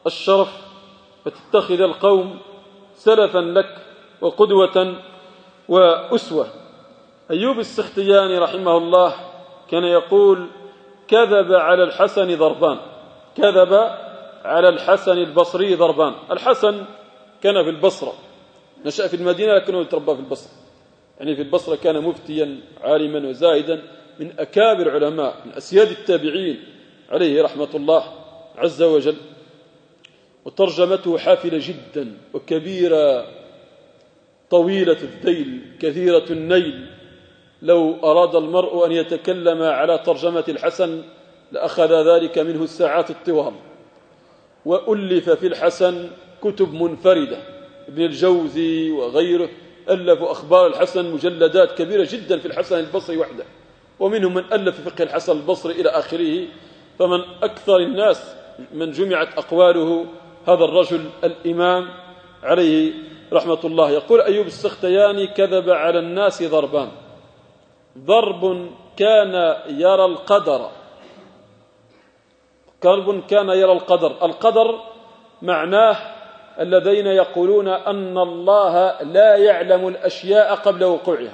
A: فتتخذ القوم سلفا لك وقدوة وأسوة. أيوب السختياني رحمه الله كان يقول: كذب على الحسن ضربان، كذب على الحسن البصري ضربان. الحسن كان في البصرة، نشأ في المدينة لكنه تربى في البصرة، يعني في البصرة كان مفتيا عالما وزاهدا من أكابر علماء، من أسياد التابعين عليه رحمة الله عز وجل. وترجمته حافلة جدا وكبيرة طويلة الذيل كثيرة النيل. لو أراد المرء أن يتكلم على ترجمة الحسن لأخذ ذلك منه الساعات الطوال. وألف في الحسن كتب منفردة، ابن الجوزي وغيره ألفوا أخبار الحسن، مجلدات كبيرة جدا في الحسن البصري وحده، ومنهم من ألف في فقه الحسن البصري إلى آخره. فمن أكثر الناس من جمعت أقواله هذا الرجل الإمام عليه رحمة الله. يقول أيوب السختياني: كذب على الناس ضربان، ضرب كان يرى القدر، كرب كان يرى القدر. القدر معناه الذين يقولون أن الله لا يعلم الأشياء قبل وقوعها،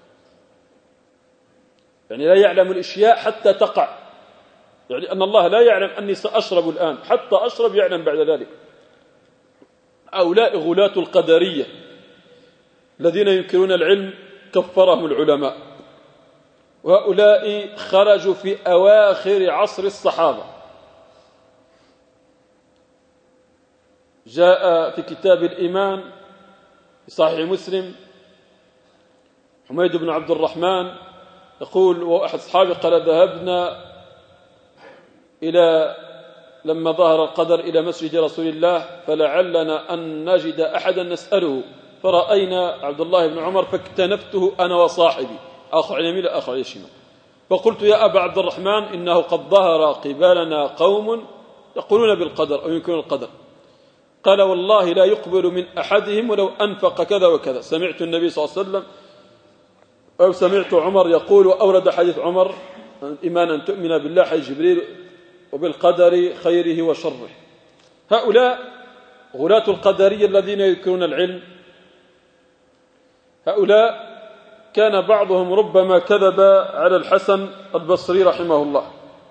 A: يعني لا يعلم الأشياء حتى تقع، يعني أن الله لا يعلم أني سأشرب الآن، حتى أشرب يعلم بعد ذلك. هؤلاء غلاة القدرية الذين ينكرون العلم كفرهم العلماء، وهؤلاء خرجوا في أواخر عصر الصحابة. جاء في كتاب الإيمان في صحيح مسلم حميد بن عبد الرحمن يقول: وأحد أصحابه قال: ذهبنا لما ظهر القدر إلى مسجد رسول الله فلعلنا أن نجد أحدا نسأله، فرأينا عبد الله بن عمر فاكتنفته أنا وصاحبي، آخر على اليمين آخر على الشمال، فقلت: يا أبا عبد الرحمن، إنه قد ظهر قبالنا قوم يقولون بالقدر أو ينكرون القدر. قال: والله لا يقبل من أحدهم ولو أنفق كذا وكذا. سمعت النبي صلى الله عليه وسلم أو سمعت عمر يقول، وأورد حديث عمر: الإيمان أن تؤمن بالله حديث جبريل وبالقدر خيره وشره. هؤلاء غلاة القدرية الذين يذكرون العلم، هؤلاء كان بعضهم ربما كذب على الحسن البصري رحمه الله.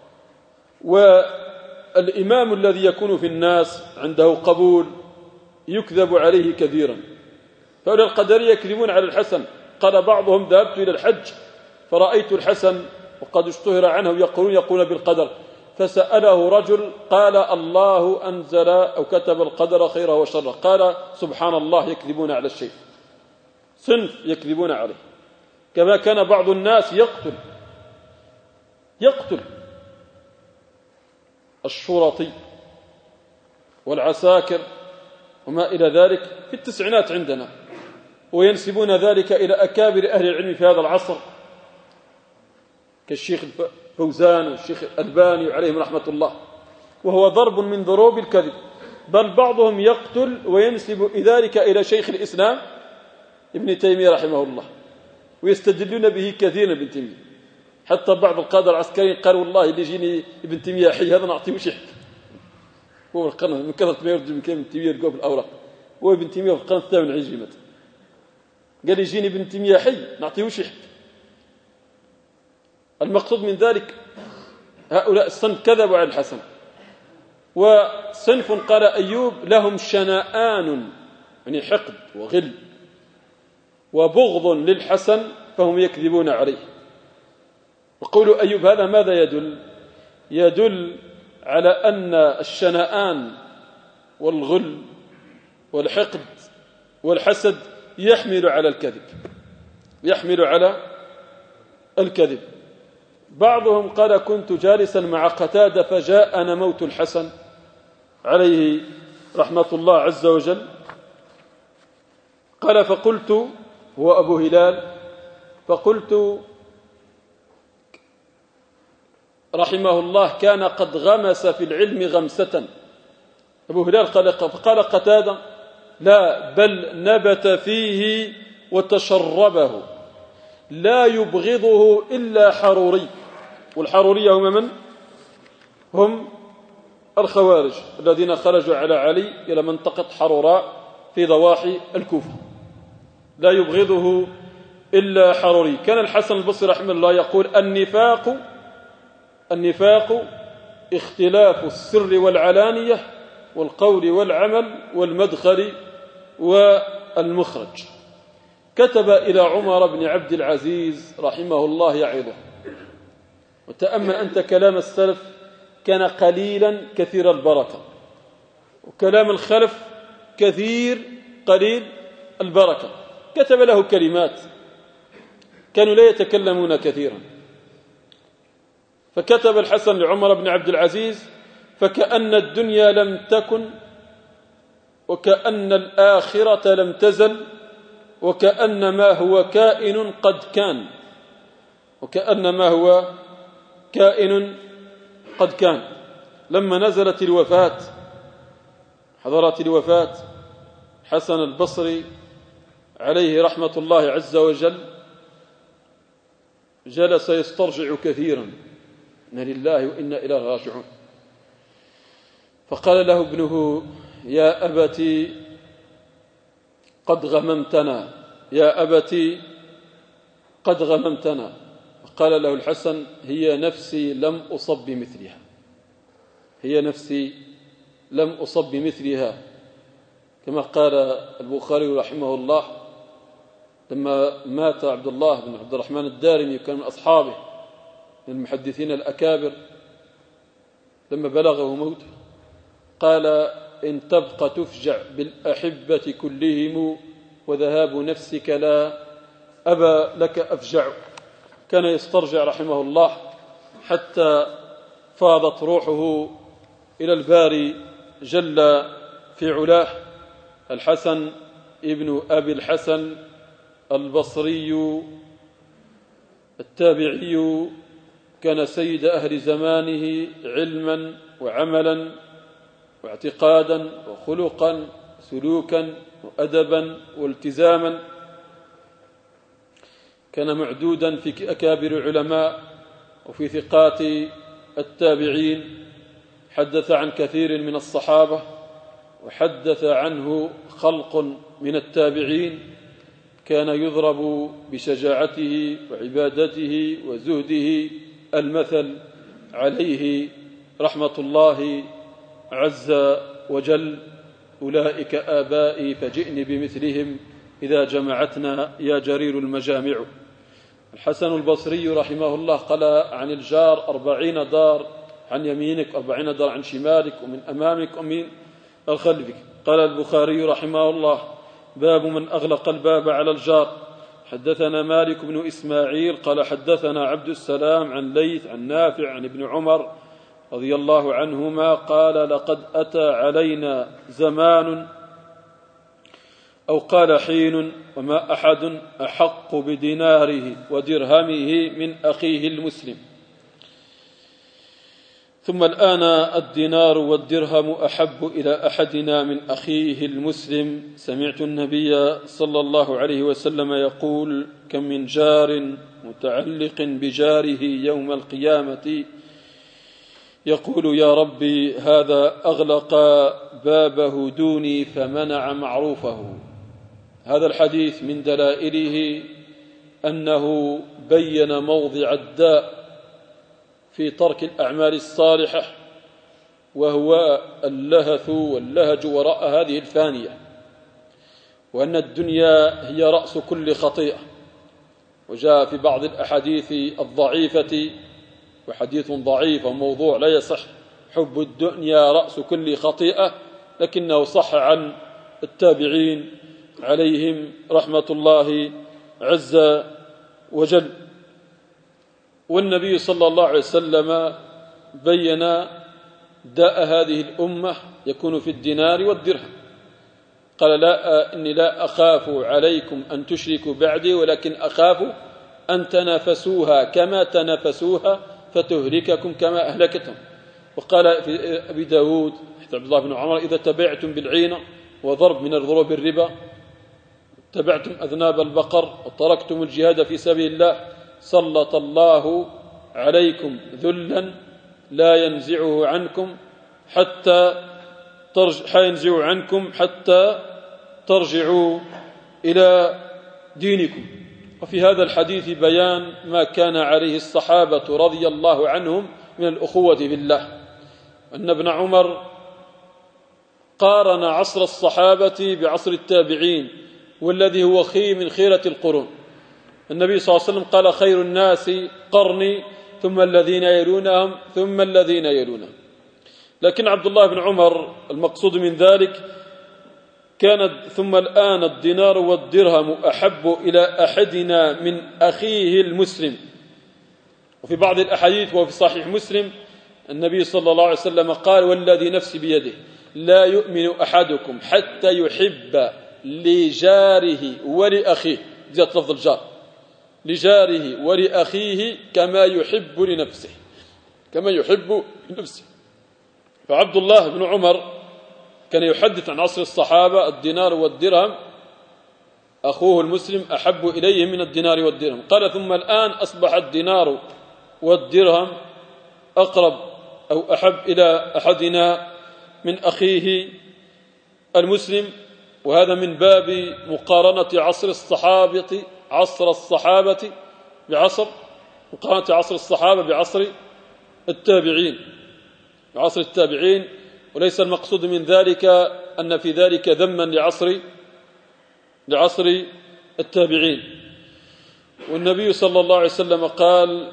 A: والإمام الذي يكون في الناس عنده قبول يكذب عليه كثيرا، فهؤلاء القدرية يكذبون على الحسن. قال بعضهم: ذهبت إلى الحج فرأيت الحسن وقد اشتهر عنه يقولون بالقدر، فسأله رجل قال: الله أنزل أو كتب القدر خيره وشره. قال: سبحان الله، يكذبون على الشيء، صنف يكذبون عليه. كما كان بعض الناس يقتل الشرطي والعساكر وما إلى ذلك في التسعينات عندنا، وينسبون ذلك إلى أكابر أهل العلم في هذا العصر كالشيخ فوزان والشيخ الألباني عليهم رحمة الله، وهو ضرب من ضروب الكذب. بل بعضهم يقتل وينسب ذلك إلى شيخ الإسلام ابن تيمية رحمه الله، ويستدلون به كثيرا ابن تيمية. حتى بعض القادة العسكريين قالوا: والله اللي يجيني ابن تيمية حي هذا نعطيه شيء. هو القرن من كثرة ما يرجع من كلمة ابن تيمية يلقوه في الأوراق، هو ابن تيمية في القرن الثامن الهجري مات، قال: يجيني ابن تيمية حي نعطيه شيء. المقصود من ذلك هؤلاء الصنف كذبوا على الحسن. وصنف قال أيوب لهم شنآن، يعني حقد وغل وبغض للحسن، فهم يكذبون عليه. وقول أيوب هذا ماذا يدل؟ يدل على أن الشنآن والغل والحقد والحسد يحمل على الكذب، يحمل على الكذب. بعضهم قال: كنت جالسا مع قتادة فجاءنا موت الحسن عليه رحمة الله عز وجل. قال: فقلت، هو أبو هلال، فقلت رحمه الله: كان قد غمس في العلم غمسة. أبو هلال فقال قتادة: لا، بل نبت فيه وتشربه، لا يبغضه إلا حروري. والحرورية هم من؟ هم الخوارج الذين خرجوا على علي إلى منطقة حروراء في ضواحي الكوفة. لا يبغضه إلا حروري. كان الحسن البصري رحمه الله يقول: النفاق اختلاف السر والعلانية والقول والعمل والمدخل والمخرج. كتب إلى عمر بن عبد العزيز رحمه الله يعظه. وتأمل أنت كلام السلف كان قليلا كثير البركة، وكلام الخلف كثير قليل البركة. كتب له كلمات كانوا لا يتكلمون كثيرا. فكتب الحسن لعمر بن عبد العزيز: فكأن الدنيا لم تكن، وكأن الآخرة لم تزل، وكأن ما هو كائن قد كان، وكأن ما هو كائن قد كان. لما نزلت الوفاة، حضرت الوفاة، حسن البصري عليه رحمة الله عز وجل جلس يسترجع كثيرا: إنا لله وإنا إليه راجعون. فقال له ابنه: يا أبتي قد غممتنا، يا أبتي قد غممتنا. فقال له الحسن: هي نفسي لم أصب بمثلها، هي نفسي لم أصب بمثلها. كما قال البخاري رحمه الله لما مات عبد الله بن عبد الرحمن الدارمي، كان من أصحابه من المحدثين الأكابر، لما بلغه موته قال: إن تبقى تفجع بالأحبة كلهم، وذهاب نفسك لا أبا لك أفجع. كان يسترجع رحمه الله حتى فاضت روحه إلى الباري جل في علاه. الحسن ابن أبي الحسن البصري التابعي كان سيد أهل زمانه علما وعملا واعتقادا وخلقا سلوكا وأدبا والتزاما. كان معدودا في أكابر العلماء وفي ثقات التابعين. حدث عن كثير من الصحابة، وحدث عنه خلق من التابعين. كان يضرب بشجاعته وعبادته وزهده المثل عليه رحمة الله عز وجل. أولئك آبائي فجئني بمثلهم إذا جمعتنا يا جرير المجامع. الحسن البصري رحمه الله قال عن الجار: 40 دار عن يمينك، 40 دار عن شمالك، ومن أمامك ومن خلفك. قال البخاري رحمه الله: باب من أغلق الباب على الجار. حدثنا مالك بن إسماعيل قال حدثنا عبد السلام عن ليث عن نافع عن ابن عمر رضي الله عنهما قال: لقد أتى علينا زمان، أو قال حين، وما أحد أحق بديناره ودرهمه من أخيه المسلم. ثم الآن الدينار والدرهم أحب إلى أحدنا من أخيه المسلم. سمعت النبي صلى الله عليه وسلم يقول: كم من جار متعلق بجاره يوم القيامة يقول: يا ربي هذا أغلق بابه دوني فمنع معروفه. هذا الحديث من دلائله أنه بين موضع الداء في ترك الأعمال الصالحة، وهو اللهث واللهج وراء هذه الفانية، وأن الدنيا هي رأس كل خطيئة. وجاء في بعض الأحاديث الضعيفة، وحديث ضعيف وموضوع لا يصح: حب الدنيا رأس كل خطيئة، لكنه صح عن التابعين عليهم رحمة الله عز وجل. والنبي صلى الله عليه وسلم بين داء هذه الأمة يكون في الدينار والدرهم. قال: لا، إني لا أخاف عليكم أن تشركوا بعدي، ولكن أخاف أن تنافسوها كما تنافسوها فتهلككم كما أهلكتهم. وقال في أبي داود عبد الله بن عمر: إذا تبعتم بالعينة وضرب من الضروب الربا، تبعتم أذناب البقر وتركتم الجهاد في سبيل الله، سلط الله عليكم ذلا لا ينزعه عنكم حتى ترجعوا إلى دينكم. وفي هذا الحديث بيان ما كان عليه الصحابة رضي الله عنهم من الأخوة بالله، أن ابن عمر قارن عصر الصحابة بعصر التابعين، والذي هو من خيرة القرون. النبي صلى الله عليه وسلم قال: خير الناس قرني ثم الذين يلونهم ثم الذين يلونهم. لكن عبد الله بن عمر المقصود من ذلك كانت ثم الآن الدينار والدرهم أحب إلى أحدنا من أخيه المسلم. وفي بعض الأحاديث وفي صحيح مسلم النبي صلى الله عليه وسلم قال: والذي نفسي بيده لا يؤمن أحدكم حتى يحب لجاره ولأخيه، زيادة لفظ الجار، لجاره ولأخيه كما يحب لنفسه، كما يحب لنفسه. فعبد الله بن عمر كان يحدث عن عصر الصحابة: الدينار والدرهم أخوه المسلم أحب إليه من الدينار والدرهم. قال: ثم الآن أصبح الدينار والدرهم أقرب أو أحب إلى أحدنا من أخيه المسلم. وهذا من باب مقارنة عصر الصحابة بعصر التابعين، وليس المقصود من ذلك أن في ذلك ذما لعصر التابعين. والنبي صلى الله عليه وسلم قال: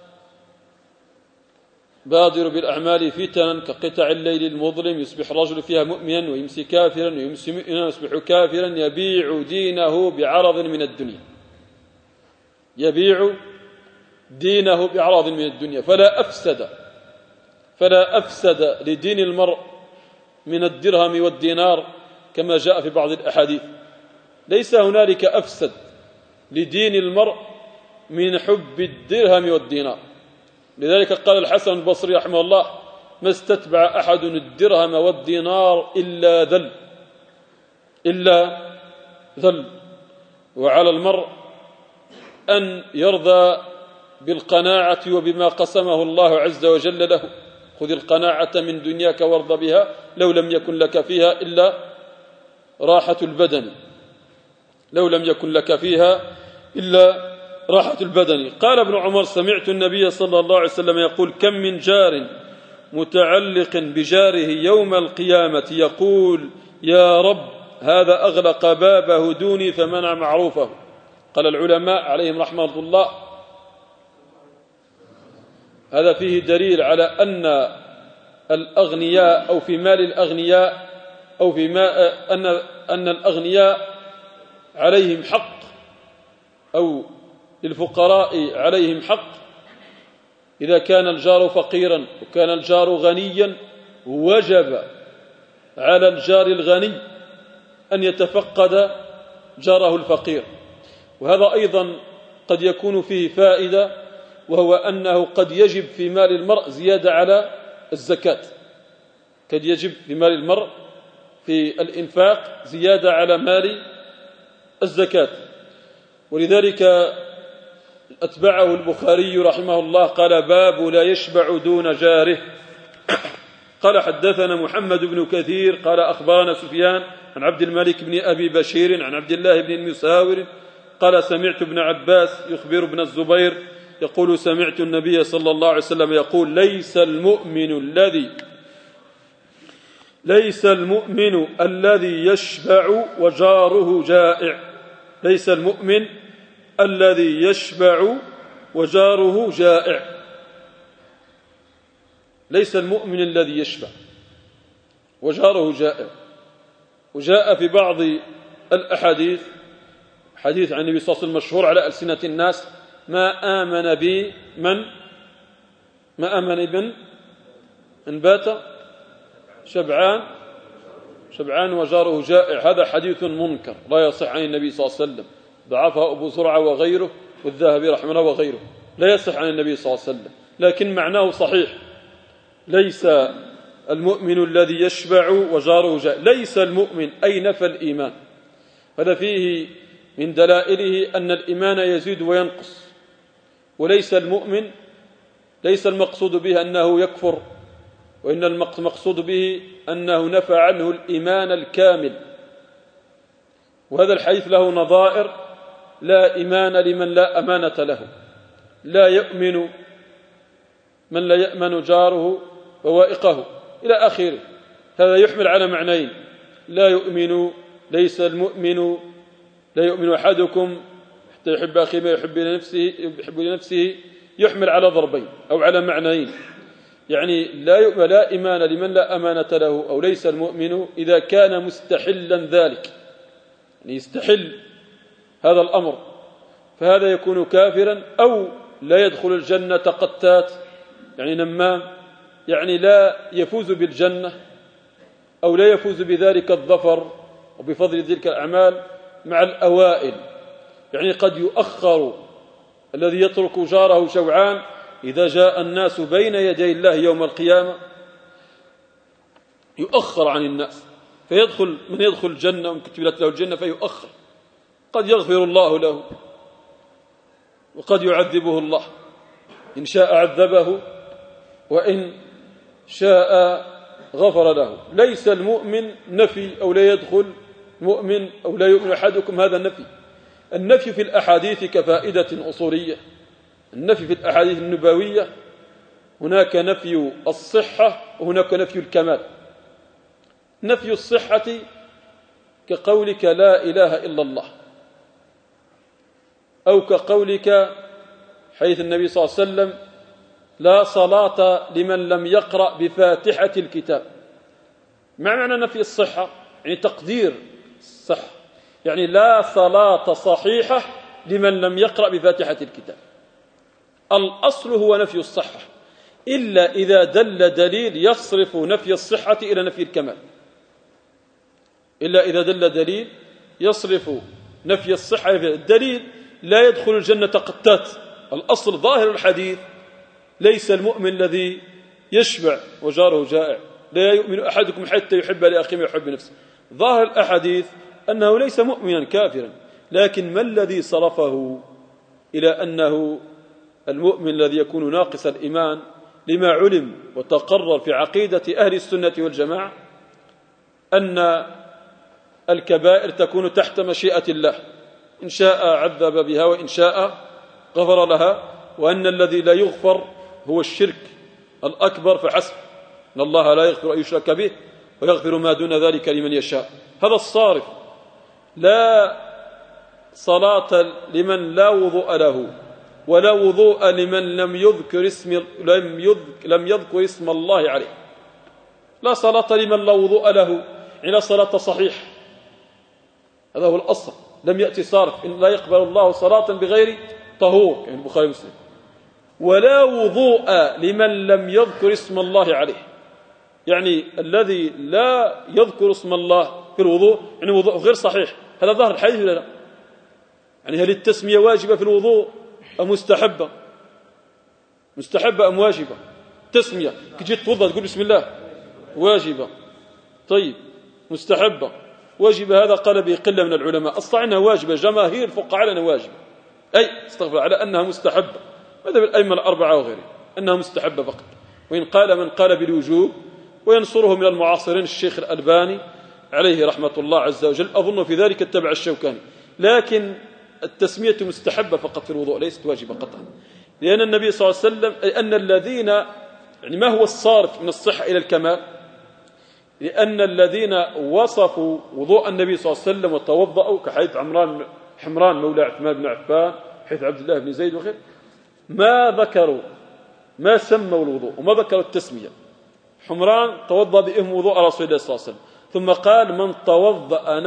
A: بادروا بالأعمال فتنا كقطع الليل المظلم، يصبح الرجل فيها مؤمنا ويمسي كافرا ويمسي مؤمنا ويصبح كافرا، يبيع دينه بعرض من الدنيا، يبيع دينه بعرض من الدنيا. فلا أفسد لدين المرء من الدرهم والدينار كما جاء في بعض الأحاديث. ليس هنالك أفسد لدين المرء من حب الدرهم والدينار. لذلك قال الحسن البصري رحمه الله: ما استتبع أحد الدرهم والدينار إلا ذل. وعلى المرء أن يرضى بالقناعة وبما قسمه الله عز وجل له. خذ القناعة من دنياك وارض بها لو لم يكن لك فيها إلا راحة البدن، قال ابن عمر: سمعت النبي صلى الله عليه وسلم يقول: كم من جار متعلق بجاره يوم القيامة يقول: يا رب هذا أغلق بابه دوني فمنع معروفه. قال العلماء عليهم رحمة الله: هذا فيه دليل على أن الأغنياء أو في مال الأغنياء أو في أن الأغنياء عليهم حق، أو للفقراء عليهم حق. إذا كان الجار فقيرا وكان الجار غنيا وجب على الجار الغني أن يتفقد جاره الفقير. وهذا أيضا قد يكون فيه فائدة، وهو أنه قد يجب في مال المرء زيادة على الزكاة، قد يجب في مال المرء في الإنفاق زيادة على مال الزكاة. ولذلك أتبعه البخاري رحمه الله قال: باب لا يشبع دون جاره. قال: حدثنا محمد بن كثير قال: أخبرنا سفيان عن عبد الملك بن أبي بشير عن عبد الله بن المساور قال: سمعت ابن عباس يخبر ابن الزبير يقول: سمعت النبي صلى الله عليه وسلم يقول: ليس المؤمن الذي يشبع وجاره جائع. ليس المؤمن الذي يشبع وجاره جائع. ليس المؤمن الذي يشبع وجاره جائع. وجاء في بعض الأحاديث حديث عن النبي صلى الله عليه وسلم مشهور على ألسنة الناس: ما آمن بي من بات شبعان وجاره جائع. هذا حديث منكر لا يصح عن النبي صلى الله عليه وسلم، ضعفه أبو زرعة وغيره والذهبي رحمه الله وغيره، لا يصح عن النبي صلى الله عليه وسلم، لكن معناه صحيح. ليس المؤمن الذي يشبع وجاره جائع. ليس المؤمن أي نفى الإيمان. هذا فيه من دلائله أن الإيمان يزيد وينقص. وليس المؤمن ليس المقصود به أنه يكفر، وإن المقصود به أنه نفى عنه الإيمان الكامل. وهذا الحديث له نظائر لا إيمان لمن لا أمانة له، لا يؤمن من لا يأمن جاره بوائقه إلى آخره. هذا يحمل على معنيين: لا يؤمن، ليس المؤمن، لا يؤمن أحدكم حتى يحب أخيه ما يحب لنفسه، يحمل على ضربين أو على معنيين. يعني لا إيمان لمن لا أمانة له، أو ليس المؤمن إذا كان مستحلا ذلك، يعني يستحل هذا الأمر، فهذا يكون كافرا، أو لا يدخل الجنة قتات، يعني نمام، يعني لا يفوز بالجنة أو لا يفوز بذلك الظفر وبفضل تلك الأعمال مع الأوائل. يعني قد يؤخر الذي يترك جاره جوعان إذا جاء الناس بين يدي الله يوم القيامة، يؤخر عن الناس، فيدخل من يدخل الجنة وكتبت له الجنة فيؤخر، قد يغفر الله له وقد يعذبه الله، إن شاء عذبه وإن شاء غفر له. ليس المؤمن نفي أو لا يدخل مؤمن أو لا يؤمن أحدكم، هذا النفي. النفي في الأحاديث كفائدة أصولية، النفي في الأحاديث النبوية هناك نفي الصحة وهناك نفي الكمال. نفي الصحة كقولك لا إله إلا الله، أو كقولك حيث النبي صلى الله عليه وسلم لا صلاة لمن لم يقرأ بفاتحة الكتاب. ما معنى نفي الصحة؟ يعني تقدير الصحة، يعني لا صلاة صحيحة لمن لم يقرأ بفاتحة الكتاب. الأصل هو نفي الصحة، إلا إذا دل دليل يصرف نفي الصحة إلى نفي الكمال، إلا إذا دل دليل يصرف نفي الصحة. الدليل لا يدخل الجنة قتات، الأصل ظاهر الحديث ليس المؤمن الذي يشبع وجاره جائع، لا يؤمن أحدكم حتى يحب لأخيه ما يحب نفسه. ظاهر الأحاديث أنه ليس مؤمنا كافرا، لكن ما الذي صرفه إلى أنه المؤمن الذي يكون ناقص الإيمان؟ لما علم وتقرر في عقيدة أهل السنة والجماعة أن الكبائر تكون تحت مشيئة الله، إن شاء عذب بها وإن شاء غفر لها، وأن الذي لا يغفر هو الشرك الأكبر فحسب، إن الله لا يغفر أن يشرك به ويغفر ما دون ذلك لمن يشاء. هذا الصارف. لا صلاة لمن لا وضوء له، ولا وضوء لمن لم يذكر اسم الله عليه. لا صلاة لمن لا وضوء له، يعني لا صلاة صحيح، هذا هو الأصل. لم يأتي صارف، إن لا يقبل الله صلاة بغير طهور، يعني البخاري ومسلم. ولا وضوء لمن لم يذكر اسم الله عليه، يعني الذي لا يذكر اسم الله في الوضوء يعني وضوء غير صحيح. هذا ظاهر الحديث ولا لا؟ يعني هل التسمية واجبة في الوضوء أم مستحبة؟ مستحبة أم واجبة؟ تسمية كي تتوضأ تقول بسم الله واجبة. طيب مستحبة واجبة، هذا قال به قلة من العلماء، أصلا أنها واجبة، جماهير الفقهاء أنها واجبة، أي استغفر على أنها مستحبة، ماذا بالأئمة الأربعة وغيرهم أنها مستحبة فقط. وإن قال من قال بالوجوب وينصره من المعاصرين الشيخ الألباني عليه رحمة الله عز وجل، أظن في ذلك اتبع الشوكاني، لكن التسمية مستحبة فقط في الوضوء، ليست واجبة قطعا، لأن النبي صلى الله عليه وسلم أن الذين يعني ما هو الصارف من الصحة إلى الكمال؟ لأن الذين وصفوا وضوء النبي صلى الله عليه وسلم وتوضأوا كحديث حمران مولى عثمان بن عفان، حيث عبد الله بن زيد وغيره، ما ذكروا ما سموا الوضوء وما ذكروا التسمية. حمران توضأ بهم وضوء رسول الله صلى الله عليه وسلم، ثم قال من توضأ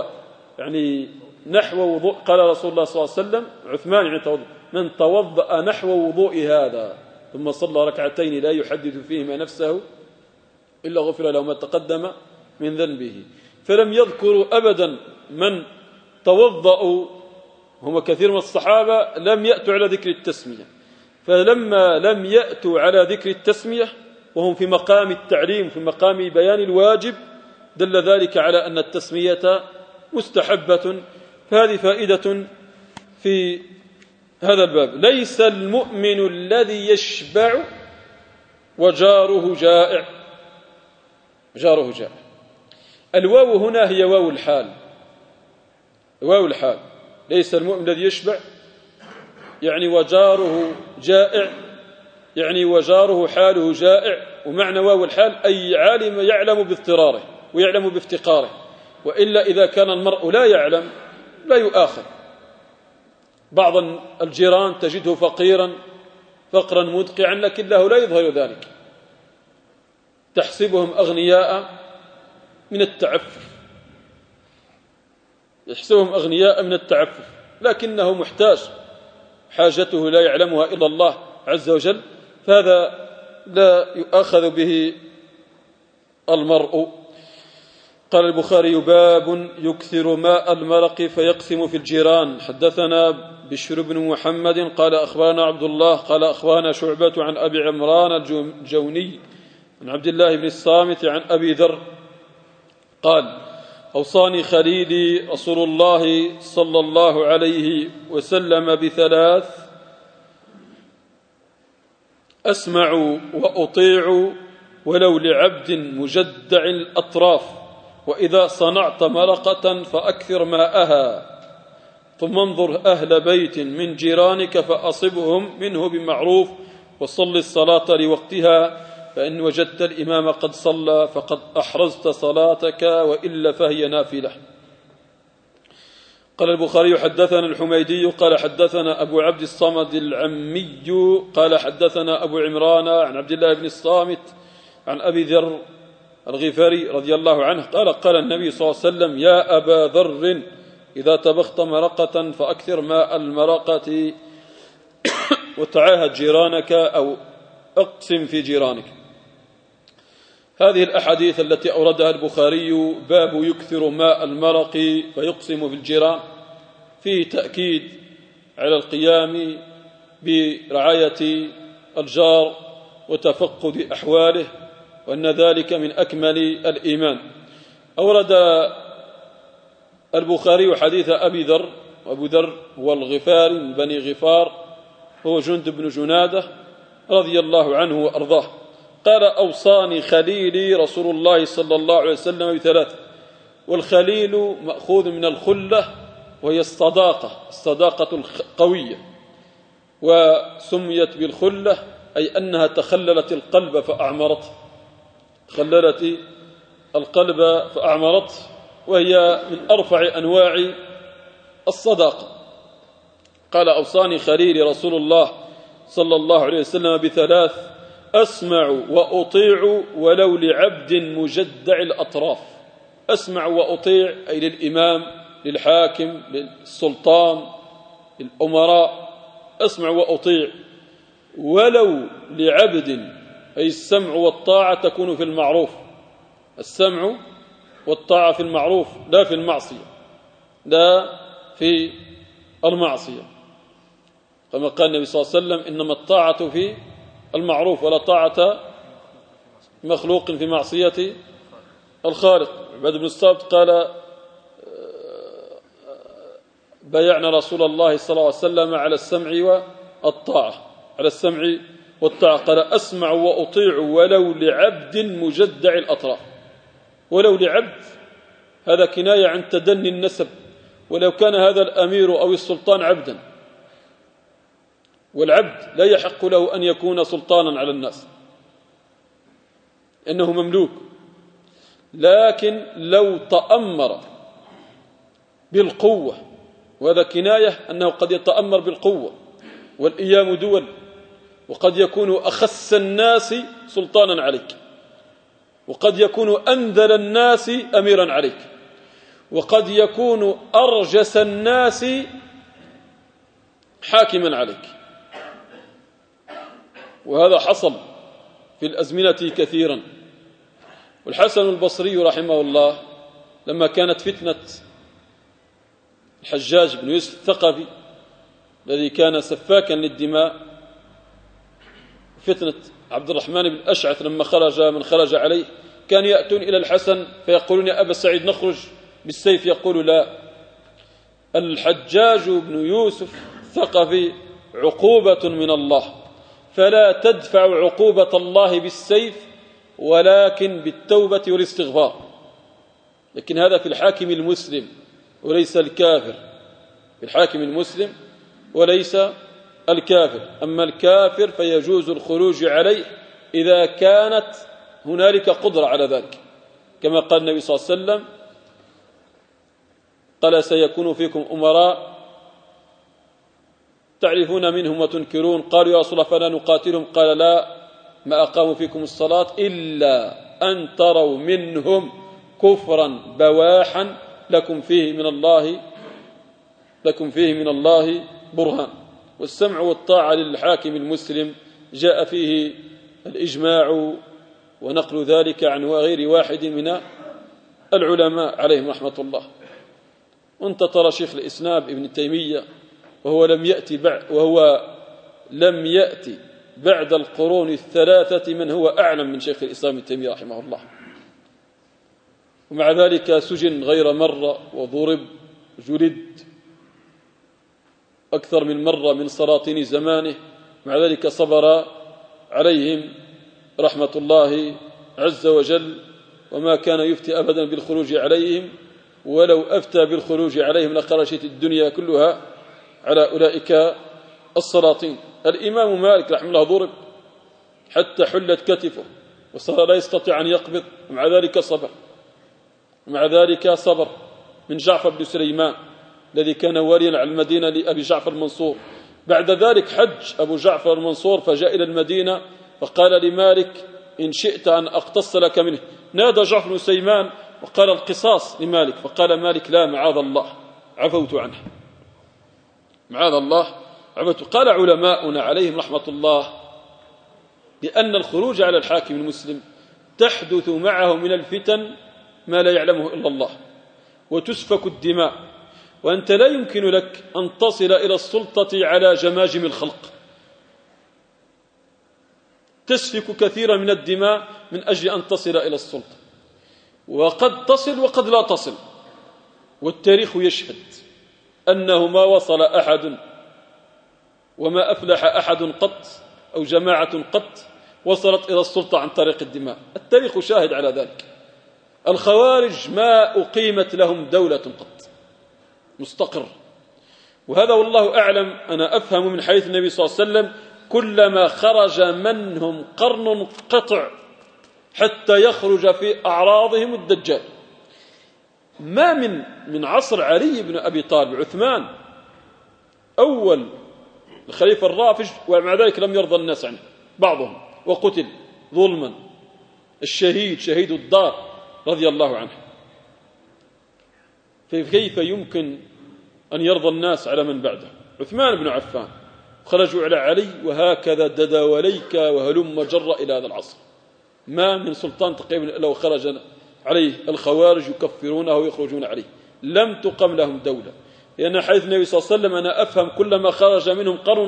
A: نحو وضوء، قال رسول الله صلى الله عليه وسلم عثمان يعني توضأ، من توضأ نحو وضوء هذا ثم صلى ركعتين لا يحدث فيهما نفسه إلا غفر له ما تقدم من ذنبه. فلم يذكروا أبدا من توضأوا، هم كثير من الصحابة لم يأتوا على ذكر التسمية، فلما لم يأتوا على ذكر التسمية وهم في مقام التعليم في مقام بيان الواجب، دل ذلك على أن التسمية مستحبة. فهذه فائدة في هذا الباب. ليس المؤمن الذي يشبع وجاره جائع، جاره جائع. الواو هنا هي واو الحال، واو الحال، ليس المؤمن الذي يشبع يعني وجاره جائع، يعني وجاره حاله جائع، ومعنى واو الحال أي عالم يعلم باضطراره ويعلم بافتقاره، وإلا إذا كان المرء لا يعلم لا يؤاخذ. بعض الجيران تجده فقيرا فقرا مدقعا لكنه لا يظهر ذلك، تحسبهم أغنياء من التعفف، يحسبهم أغنياء من التعفف لكنه محتاج، حاجته لا يعلمها إلا الله عز وجل، فهذا لا يؤاخذ به المرء. قال البخاري: باب يكثر ماء المرق فيقسم في الجيران. حدثنا بشر بن محمد قال أخبرنا عبد الله قال أخبرنا شعبة عن أبي عمران الجوني عن عبد الله بن الصامت عن أبي ذر قال: أوصاني خليلي رسول الله صلى الله عليه وسلم بثلاث: أسمع وأطيع ولو لعبد مجدع الأطراف، وإذا صنعت مرقة فأكثر ماءها، ثم انظر أهل بيت من جيرانك فأصبهم منه بمعروف، وصل الصلاة لوقتها، فإن وجدت الإمام قد صلى فقد أحرزت صلاتك، وإلا فهي نافلة. قال البخاري: حدثنا الحميدي قال حدثنا أبو عبد الصمد العمي قال حدثنا أبو عمران عن عبد الله بن الصامت عن أبي ذر الغفاري رضي الله عنه قال: قال النبي صلى الله عليه وسلم: يا أبا ذر إذا طبخت مرقة فأكثر ماء المرقة وتعاهد جيرانك أو اقسم في جيرانك. هذه الأحاديث التي أوردها البخاري باب يكثر ماء المرق فيقسم في الجيران فيه تأكيد على القيام برعاية الجار وتفقد أحواله، وأن ذلك من أكمل الإيمان. أورد البخاري حديث أبي ذر، وأبو ذر هو الغفاري من بني غفار، هو جند بن جنادة رضي الله عنه وأرضاه. قال: أوصاني خليلي رسول الله صلى الله عليه وسلم بثلاث. والخليل مأخوذ من الخلة، وهي الصداقة القوية، وسميت بالخلة أي أنها تخللت القلب فأعمرته، تخللت القلب فأعمرته، وهي من أرفع أنواع الصداقة. قال: أوصاني خليلي رسول الله صلى الله عليه وسلم بثلاث: أسمع وأطيع ولو لعبد مجدع الأطراف. أسمع وأطيع أي للإمام، للحاكم، للسلطان، للأمراء، أسمع وأطيع. ولو لعبد أي السمع والطاعة تكون في المعروف، السمع والطاعة في المعروف لا في المعصية، لا في المعصية، كما قال النبي صلى الله عليه وسلم: إنما الطاعة في المعروف ولا طاعة مخلوق في معصية الخالق. عباد بن الصامت قال: بايعنا رسول الله صلى الله عليه وسلم على السمع والطاعة، على السمع والطاعة. قال: أسمع وأطيع ولو لعبد مجدع الأطراف. ولو لعبد هذا كناية عن تدني النسب، ولو كان هذا الأمير أو السلطان عبدا، والعبد لا يحق له أن يكون سلطانا على الناس إنه مملوك، لكن لو تأمر بالقوة، وهذا كناية أنه قد يتأمر بالقوة، والأيام دول، وقد يكون أخس الناس سلطانا عليك، وقد يكون أنذل الناس أميرا عليك، وقد يكون أرجس الناس حاكما عليك. وهذا حصل في الأزمنة كثيرا. والحسن البصري رحمه الله لما كانت فتنة الحجاج بن يوسف الثقفي الذي كان سفاكا للدماء، فتنة عبد الرحمن بن الأشعث لما خرج من خرج عليه، كان يأتون إلى الحسن فيقولون: يا أبا سعيد نخرج بالسيف، يقول: لا، الحجاج بن يوسف الثقفي عقوبة من الله، فلا تدفع عقوبة الله بالسيف ولكن بالتوبة والاستغفار. لكن هذا في الحاكم المسلم وليس الكافر، بالحاكم المسلم وليس الكافر. أما الكافر فيجوز الخروج عليه إذا كانت هنالك قدرة على ذلك، كما قال النبي صلى الله عليه وسلم قال سيكون فيكم أمراء تعرفون منهم وتنكرون، قالوا يا رسول الله فلا نقاتلهم، قال لا، ما أقاموا فيكم الصلاة إلا أن تروا منهم كفرا بواحا لكم فيه من الله برهان. والسمع والطاعة للحاكم المسلم جاء فيه الإجماع ونقل ذلك عن غير واحد من العلماء عليهم رحمة الله. وانت ترى شيخ الإسلام ابن تيمية وهو لم يأتي بعد القرون الثلاثة من هو أعلم من شيخ الإسلام ابن تيمية رحمه الله، ومع ذلك سجن غير مرة وضرب جلد أكثر من مرة من سلاطين زمانه، مع ذلك صبر عليهم رحمة الله عز وجل، وما كان يفتي أبدا بالخروج عليهم، ولو أفتى بالخروج عليهم لخرجت الدنيا كلها على أولئك السلاطين. الإمام مالك رحمه الله ضرب حتى حلت كتفه وصار لا يستطيع أن يقبض، ومع ذلك صبر من جعفر بن سليمان الذي كان واليا على المدينة لأبي جعفر المنصور. بعد ذلك حج أبو جعفر المنصور فجاء إلى المدينة فقال لمالك إن شئت أن أقتص لك منه، نادى جعفر بن سليمان وقال القصاص لمالك، فقال مالك لا معاذ الله عفوت عنه، معاذ الله عفوت. قال علماؤنا عليهم رحمة الله بأن الخروج على الحاكم المسلم تحدث معه من الفتن ما لا يعلمه إلا الله، وتسفك الدماء، وأنت لا يمكن لك أن تصل إلى السلطة على جماجم الخلق، تسفك كثيرا من الدماء من أجل أن تصل إلى السلطة، وقد تصل وقد لا تصل. والتاريخ يشهد أنه ما وصل أحد وما أفلح أحد قط أو جماعة قط وصلت إلى السلطة عن طريق الدماء، التاريخ شاهد على ذلك. الخوارج ما أقيمت لهم دولة قط مستقر، وهذا والله أعلم أنا أفهم من حديث النبي صلى الله عليه وسلم كلما خرج منهم قرن قطع حتى يخرج في أعراضهم الدجال. ما من عصر علي بن أبي طالب عثمان أول الخليفة الرافج، ومع ذلك لم يرضى الناس عنه بعضهم وقتل ظلما، الشهيد شهيد الدار رضي الله عنه. فكيف يمكن أن يرضى الناس على من بعده؟ عثمان بن عفان خرجوا على علي، وهكذا دداوليك وهلم جر إلى هذا العصر. ما من سلطان تقريبا لو خرج عليه الخوارج يكفرونه ويخرجون عليه، لم تقم لهم دولة. لأن حديث النبي صلى الله عليه وسلم أنا أفهم كلما خرج منهم قرن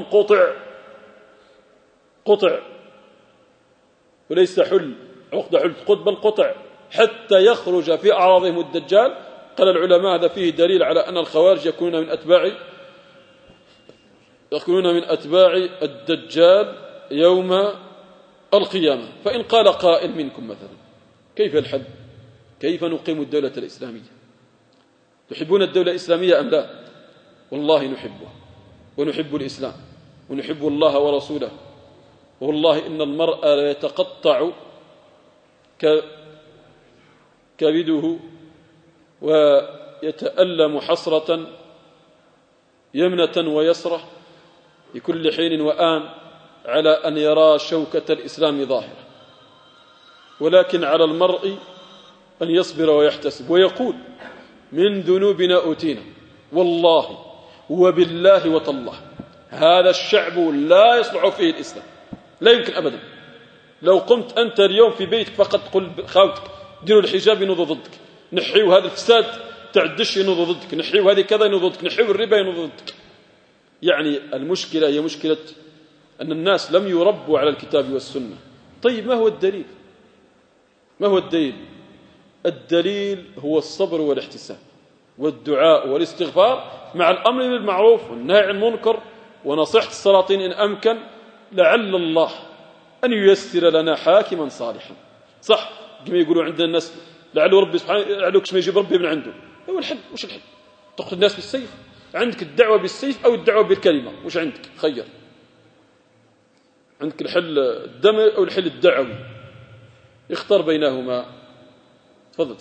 A: قطع وليس عقد حل بل قطع حتى يخرج في أعراضهم الدجال. قال العلماء هذا فيه دليل على أن الخوارج يكونون من أتباع الدجال يوم القيامة. فإن قال قائل منكم مثلا كيف الحل؟ كيف نقيم الدولة الإسلامية؟ تحبون الدولة الإسلامية أم لا؟ والله نحبه ونحب الإسلام ونحب الله ورسوله، والله إن المرء لا يتقطع كبده ويتألم حسرة يمنة ويسرة في كل حين وآن على أن يرى شوكة الإسلام ظاهرة، ولكن على المرء أن يصبر ويحتسب ويقول من ذنوبنا أوتينا، والله وبالله وتالله هذا الشعب لا يصلح فيه الإسلام، لا يمكن أبدا. لو قمت أنت اليوم في بيتك فقط قل خاوتك ديروا الحجاب ينوضوا ضدك، نحيوا هذا الفساد تاع الدش ينوضوا ضدك، نحيوا هذه كذا ينوضوا ضدك، نحيوا الربا ينوضوا ضدك. يعني المشكلة هي مشكلة أن الناس لم يربوا على الكتاب والسنة. طيب ما هو الدليل؟ الدليل هو الصبر والاحتساب والدعاء والاستغفار مع الأمر بالمعروف والنهي عن المنكر ونصيحة السلاطين إن أمكن، لعل الله أن ييسر لنا حاكما صالحا. صح كما يقولوا عندنا الناس لعله ربي سبحانه لعله كش ما يجيب ربي من عنده. هو الحل وش الحل؟ تأخذ الناس بالسيف؟ عندك الدعوة بالسيف أو الدعوة بالكلمة، وش عندك؟ خير. عندك الحل الدموي أو الحل الدعوي، اختار بينهما. تفضل.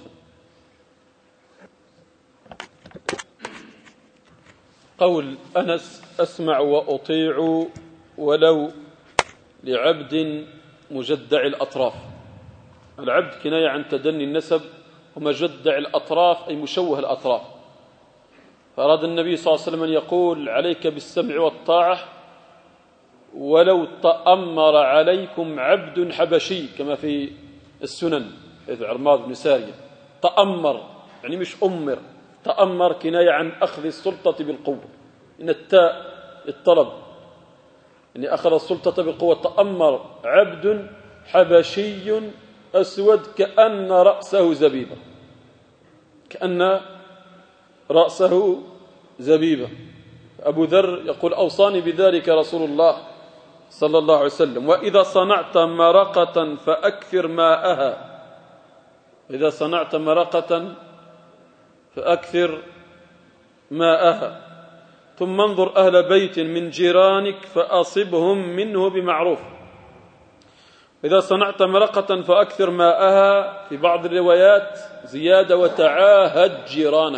A: قول أنس: أسمع وأطيع ولو لعبد مجدع الأطراف. العبد كناية عن تدني النسب، ومجدع الأطراف أي مشوه الأطراف. فأراد النبي صلى الله عليه وسلم أن يقول: عليك بالسمع والطاعة ولو تأمر عليكم عبد حبشي، كما في السنن حيث عرماض بن سارية. تأمر يعني مش أمر، تأمر كناية عن أخذ السلطة بالقوة، إن التاء الطلب، يعني أخذ السلطة بالقوة. تأمر عبد حبشي أسود كأن رأسه زبيبة، كأن رأسه زبيبة. أبو ذر يقول: أوصاني بذلك رسول الله صلى الله عليه وسلم: وإذا صنعت مرقة فأكثر ماءها. إذا صنعت مرقة فأكثر ماءها، ثم انظر أهل بيت من جيرانك فأصبهم منه بمعروف. إذا صنعت مرقة فأكثر ماءها، في بعض الروايات زيادة: وتعاهد جيرانك.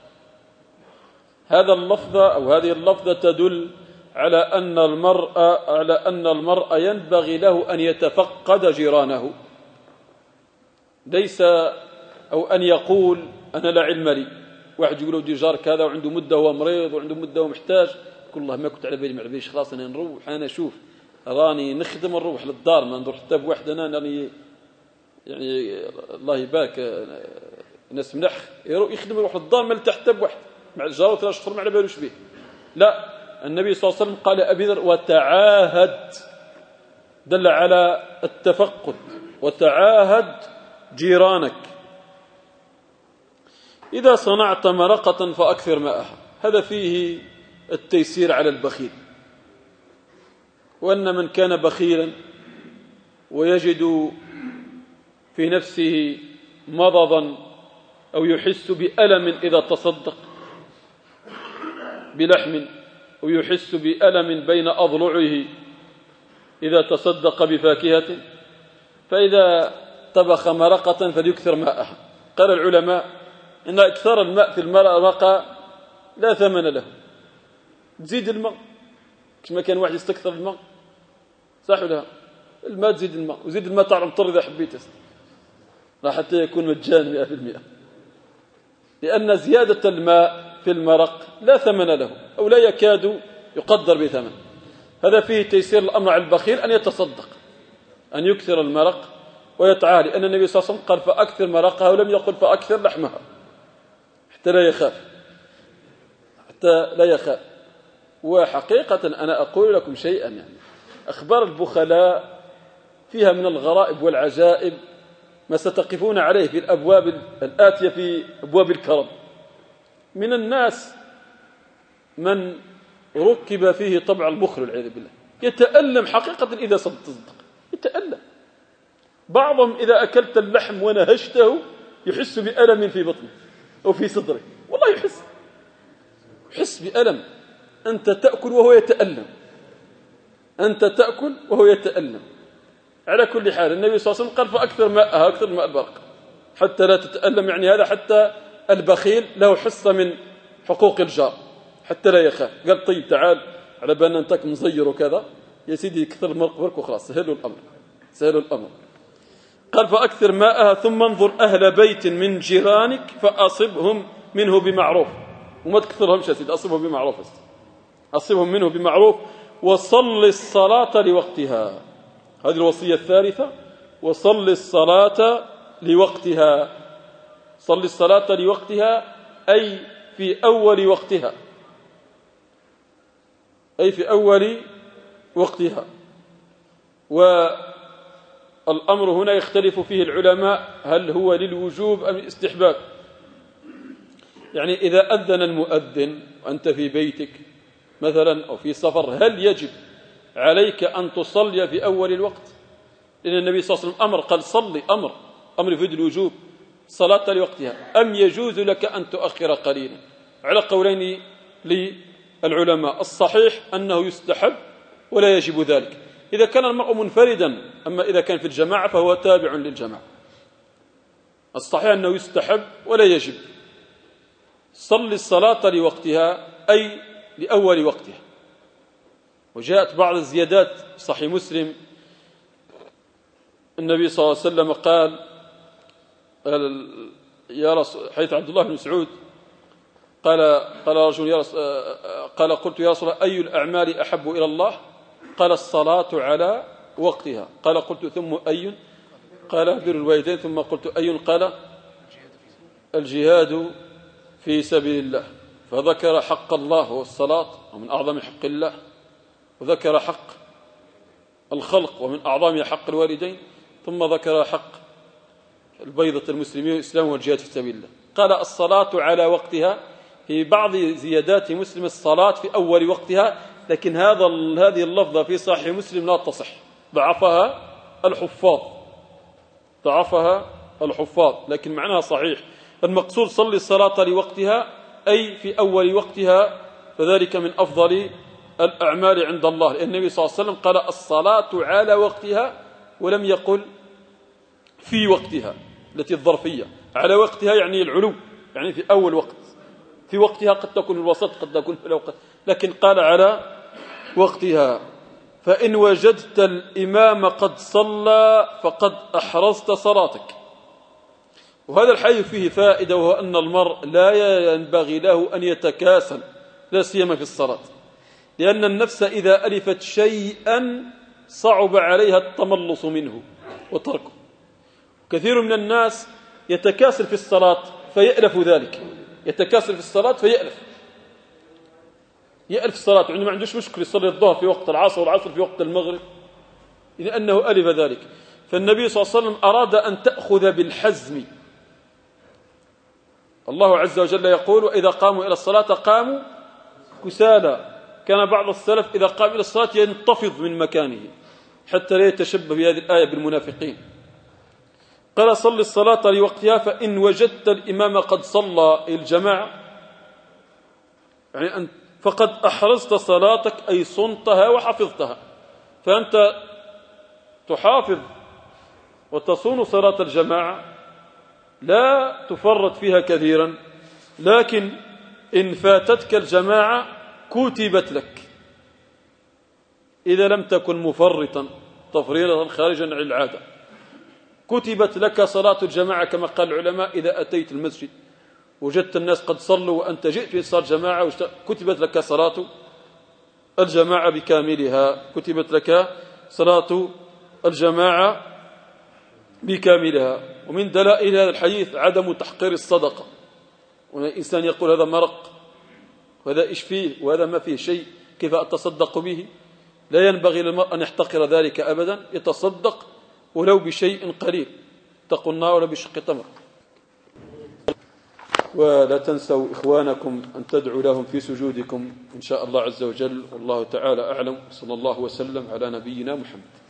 A: هذا اللفظ أو هذه اللفظة تدل على أن المرء ينبغي له أن يتفقد جيرانه، ليس أو أن يقول: أنا لا علم لي. واحد يقول له دي جار كذا وعنده مدة هو مريض وعنده مدة هو محتاج، يقول: الله ما كنت على بالي، ما على باليش، خلاص أنا نروح، أنا أشوف راني نخدم نروح للدار، ما ندور حتى بواحد. أنا راني يعني الله يبارك ناس منح يخدم يروح للدار ما لتحت حتى بواحد، مع الجار 3 أشهر ما على بالوش به. لا، النبي صلى الله عليه وسلم قال أبي ذر: وتعاهد، دل على التفقد. وتعاهد جيرانك. إذا صنعت مرقة فأكثر ماءها، هذا فيه التيسير على البخيل، وأن من كان بخيلا ويجد في نفسه مضضا أو يحس بألم إذا تصدق بلحم، ويحس بألم بين أضلعه إذا تصدق بفاكهة، فإذا طبخ مرقة فليكثر ماءها. قال العلماء إن أكثر الماء في المرقة لا ثمن له. تزيد الماء كما كان واحد يستكثر الماء، صح ولا؟ الماء تزيد الماء، وزيد الماء تاع المطر إذا حبيت راح حتى يكون مجان 100%، لأن زيادة الماء في المرق لا ثمن له أو لا يكاد يقدر بثمن. هذا فيه تيسير الأمر على البخيل أن يتصدق، أن يكثر المرق ويتعاهد، لأن النبي صلى الله عليه وسلم قال: فأكثر مرقها، ولم يقل فأكثر لحمها، حتى لا يخاف، حتى لا يخاف. وحقيقة أنا أقول لكم شيئا، يعني أخبار البخلاء فيها من الغرائب والعجائب ما ستقفون عليه في الأبواب الآتية في أبواب الكرم. من الناس من ركب فيه طبع البخل والعياذ بالله، يتألم حقيقة إذا تصدق، يتألم. بعضهم إذا أكلت اللحم ونهشته يحس بألم في بطنه أو في صدره، والله يحس بألم. أنت تأكل وهو يتألم، أنت تأكل وهو يتألم. على كل حال النبي صلى الله عليه وسلم قال: فأكثر ماءها، أكثر ماء البرق حتى لا تتألم. يعني هذا حتى البخيل له حصة من حقوق الجار حتى لا يخاف. قال: طيب تعال على بالنا أنتك مزير وكذا، يا سيدي كثر المرق برك وخلاص، سهلوا الأمر. قال: فأكثر ماءها، ثم انظر أهل بيت من جيرانك فأصبهم منه بمعروف. وما تكثرهمش يا سيدي، أصبهم بمعروف، أصبهم منه بمعروف. وصل الصلاة لوقتها، هذه الوصية الثالثة: وصل الصلاة لوقتها. صل الصلاة لوقتها أي في أول وقتها، أي في أول وقتها. والأمر هنا يختلف فيه العلماء، هل هو للوجوب أم الاستحباب؟ يعني إذا أذن المؤذن وأنت في بيتك مثلا أو في سفر، هل يجب عليك أن تصلي في أول الوقت؟ لأن النبي صلى الله عليه وسلم أمر، قال: صلي، أمر يفيد الوجوب، صلاة لوقتها. أم يجوز لك أن تؤخر قليلا؟ على قولين للعلماء. الصحيح أنه يستحب ولا يجب ذلك إذا كان المرء منفردا، أما إذا كان في الجماعة فهو تابع للجماعة. الصحيح أنه يستحب ولا يجب. صل الصلاة لوقتها أي لأول وقتها. وجاءت بعض الزيادات صحيح مسلم، النبي صلى الله عليه وسلم قال يا رسول، حيث عبد الله بن مسعود قال رجل قلت يا رسول الله أي الأعمال أحب إلى الله؟ قال الصلاة على وقتها. قال قلت ثم أي؟ قال بر الوالدين. ثم قلت أي؟ قال الجهاد في سبيل الله. فذكر حق الله والصلاة ومن أعظم حق الله، وذكر حق الخلق ومن أعظم حق الوالدين، ثم ذكر حق البيضة المسلمين والإسلام والجهاد في سبيل الله. قال الصلاة على وقتها. في بعض زيادات مسلم الصلاة في أول وقتها، لكن هذه اللفظة في صحيح مسلم لا تصح، ضعفها الحفاظ، لكن معناها صحيح. المقصود صلي الصلاة لوقتها أي في أول وقتها، فذلك من أفضل الأعمال عند الله، لأن النبي صلى الله عليه وسلم قال الصلاة على وقتها ولم يقل في وقتها التي الظرفية. على وقتها يعني العلو، يعني في أول وقت. في وقتها قد تكون في الوسط، قد تكون في الوقت، لكن قال على وقتها. فإن وجدت الإمام قد صلى فقد أحرزت صلاتك. وهذا الحديث فيه فائدة، وهو أن المرء لا ينبغي له أن يتكاسل، لا سيما في الصلاة، لأن النفس إذا ألفت شيئا صعب عليها التملص منه وتركه. كثير من الناس يتكاسل في الصلاة فيألف ذلك، يتكاسل في الصلاة يألف الصلاة، يعني ما عندوش مشكلة يصلي الظهر في وقت العصر والعصر في وقت المغرب، لأنه ألف ذلك. فالنبي صلى الله عليه وسلم أراد أن تأخذ بالحزم. الله عز وجل يقول وإذا قاموا إلى الصلاة قاموا كسالى. كان بعض السلف إذا قام إلى الصلاة ينتفض من مكانه حتى لا يتشبه بهذه الآية بالمنافقين. قال صل الصلاة لوقتها فإن وجدت الإمام قد صلى الجماعة، يعني فقد أحرزت صلاتك أي صنتها وحفظتها. فأنت تحافظ وتصون صلاة الجماعة، لا تفرط فيها كثيرا، لكن إن فاتتك الجماعة كتبت لك إذا لم تكن مفرطا تفريطا خارجا عن العادة. كتبت لك صلاة الجماعة كما قال العلماء. إذا أتيت المسجد وجدت الناس قد صلوا وأنت جئت في صلاة جماعة كتبت لك صلاة الجماعة بكاملها، كتبت لك صلاة الجماعة بكاملها. ومن دلائل هذا الحديث عدم تحقير الصدقة. والإنسان يقول هذا مرق وهذا إيش فيه وهذا ما فيه شيء، كيف أتصدق به؟ لا ينبغي للمرء أن يحتقر ذلك أبدا، يتصدق ولو بشيء قليل، اتقوا النار ولو بشق تمر. ولا تنسوا إخوانكم أن تدعوا لهم في سجودكم إن شاء الله عز وجل. والله تعالى أعلم، صلى الله وسلم على نبينا محمد.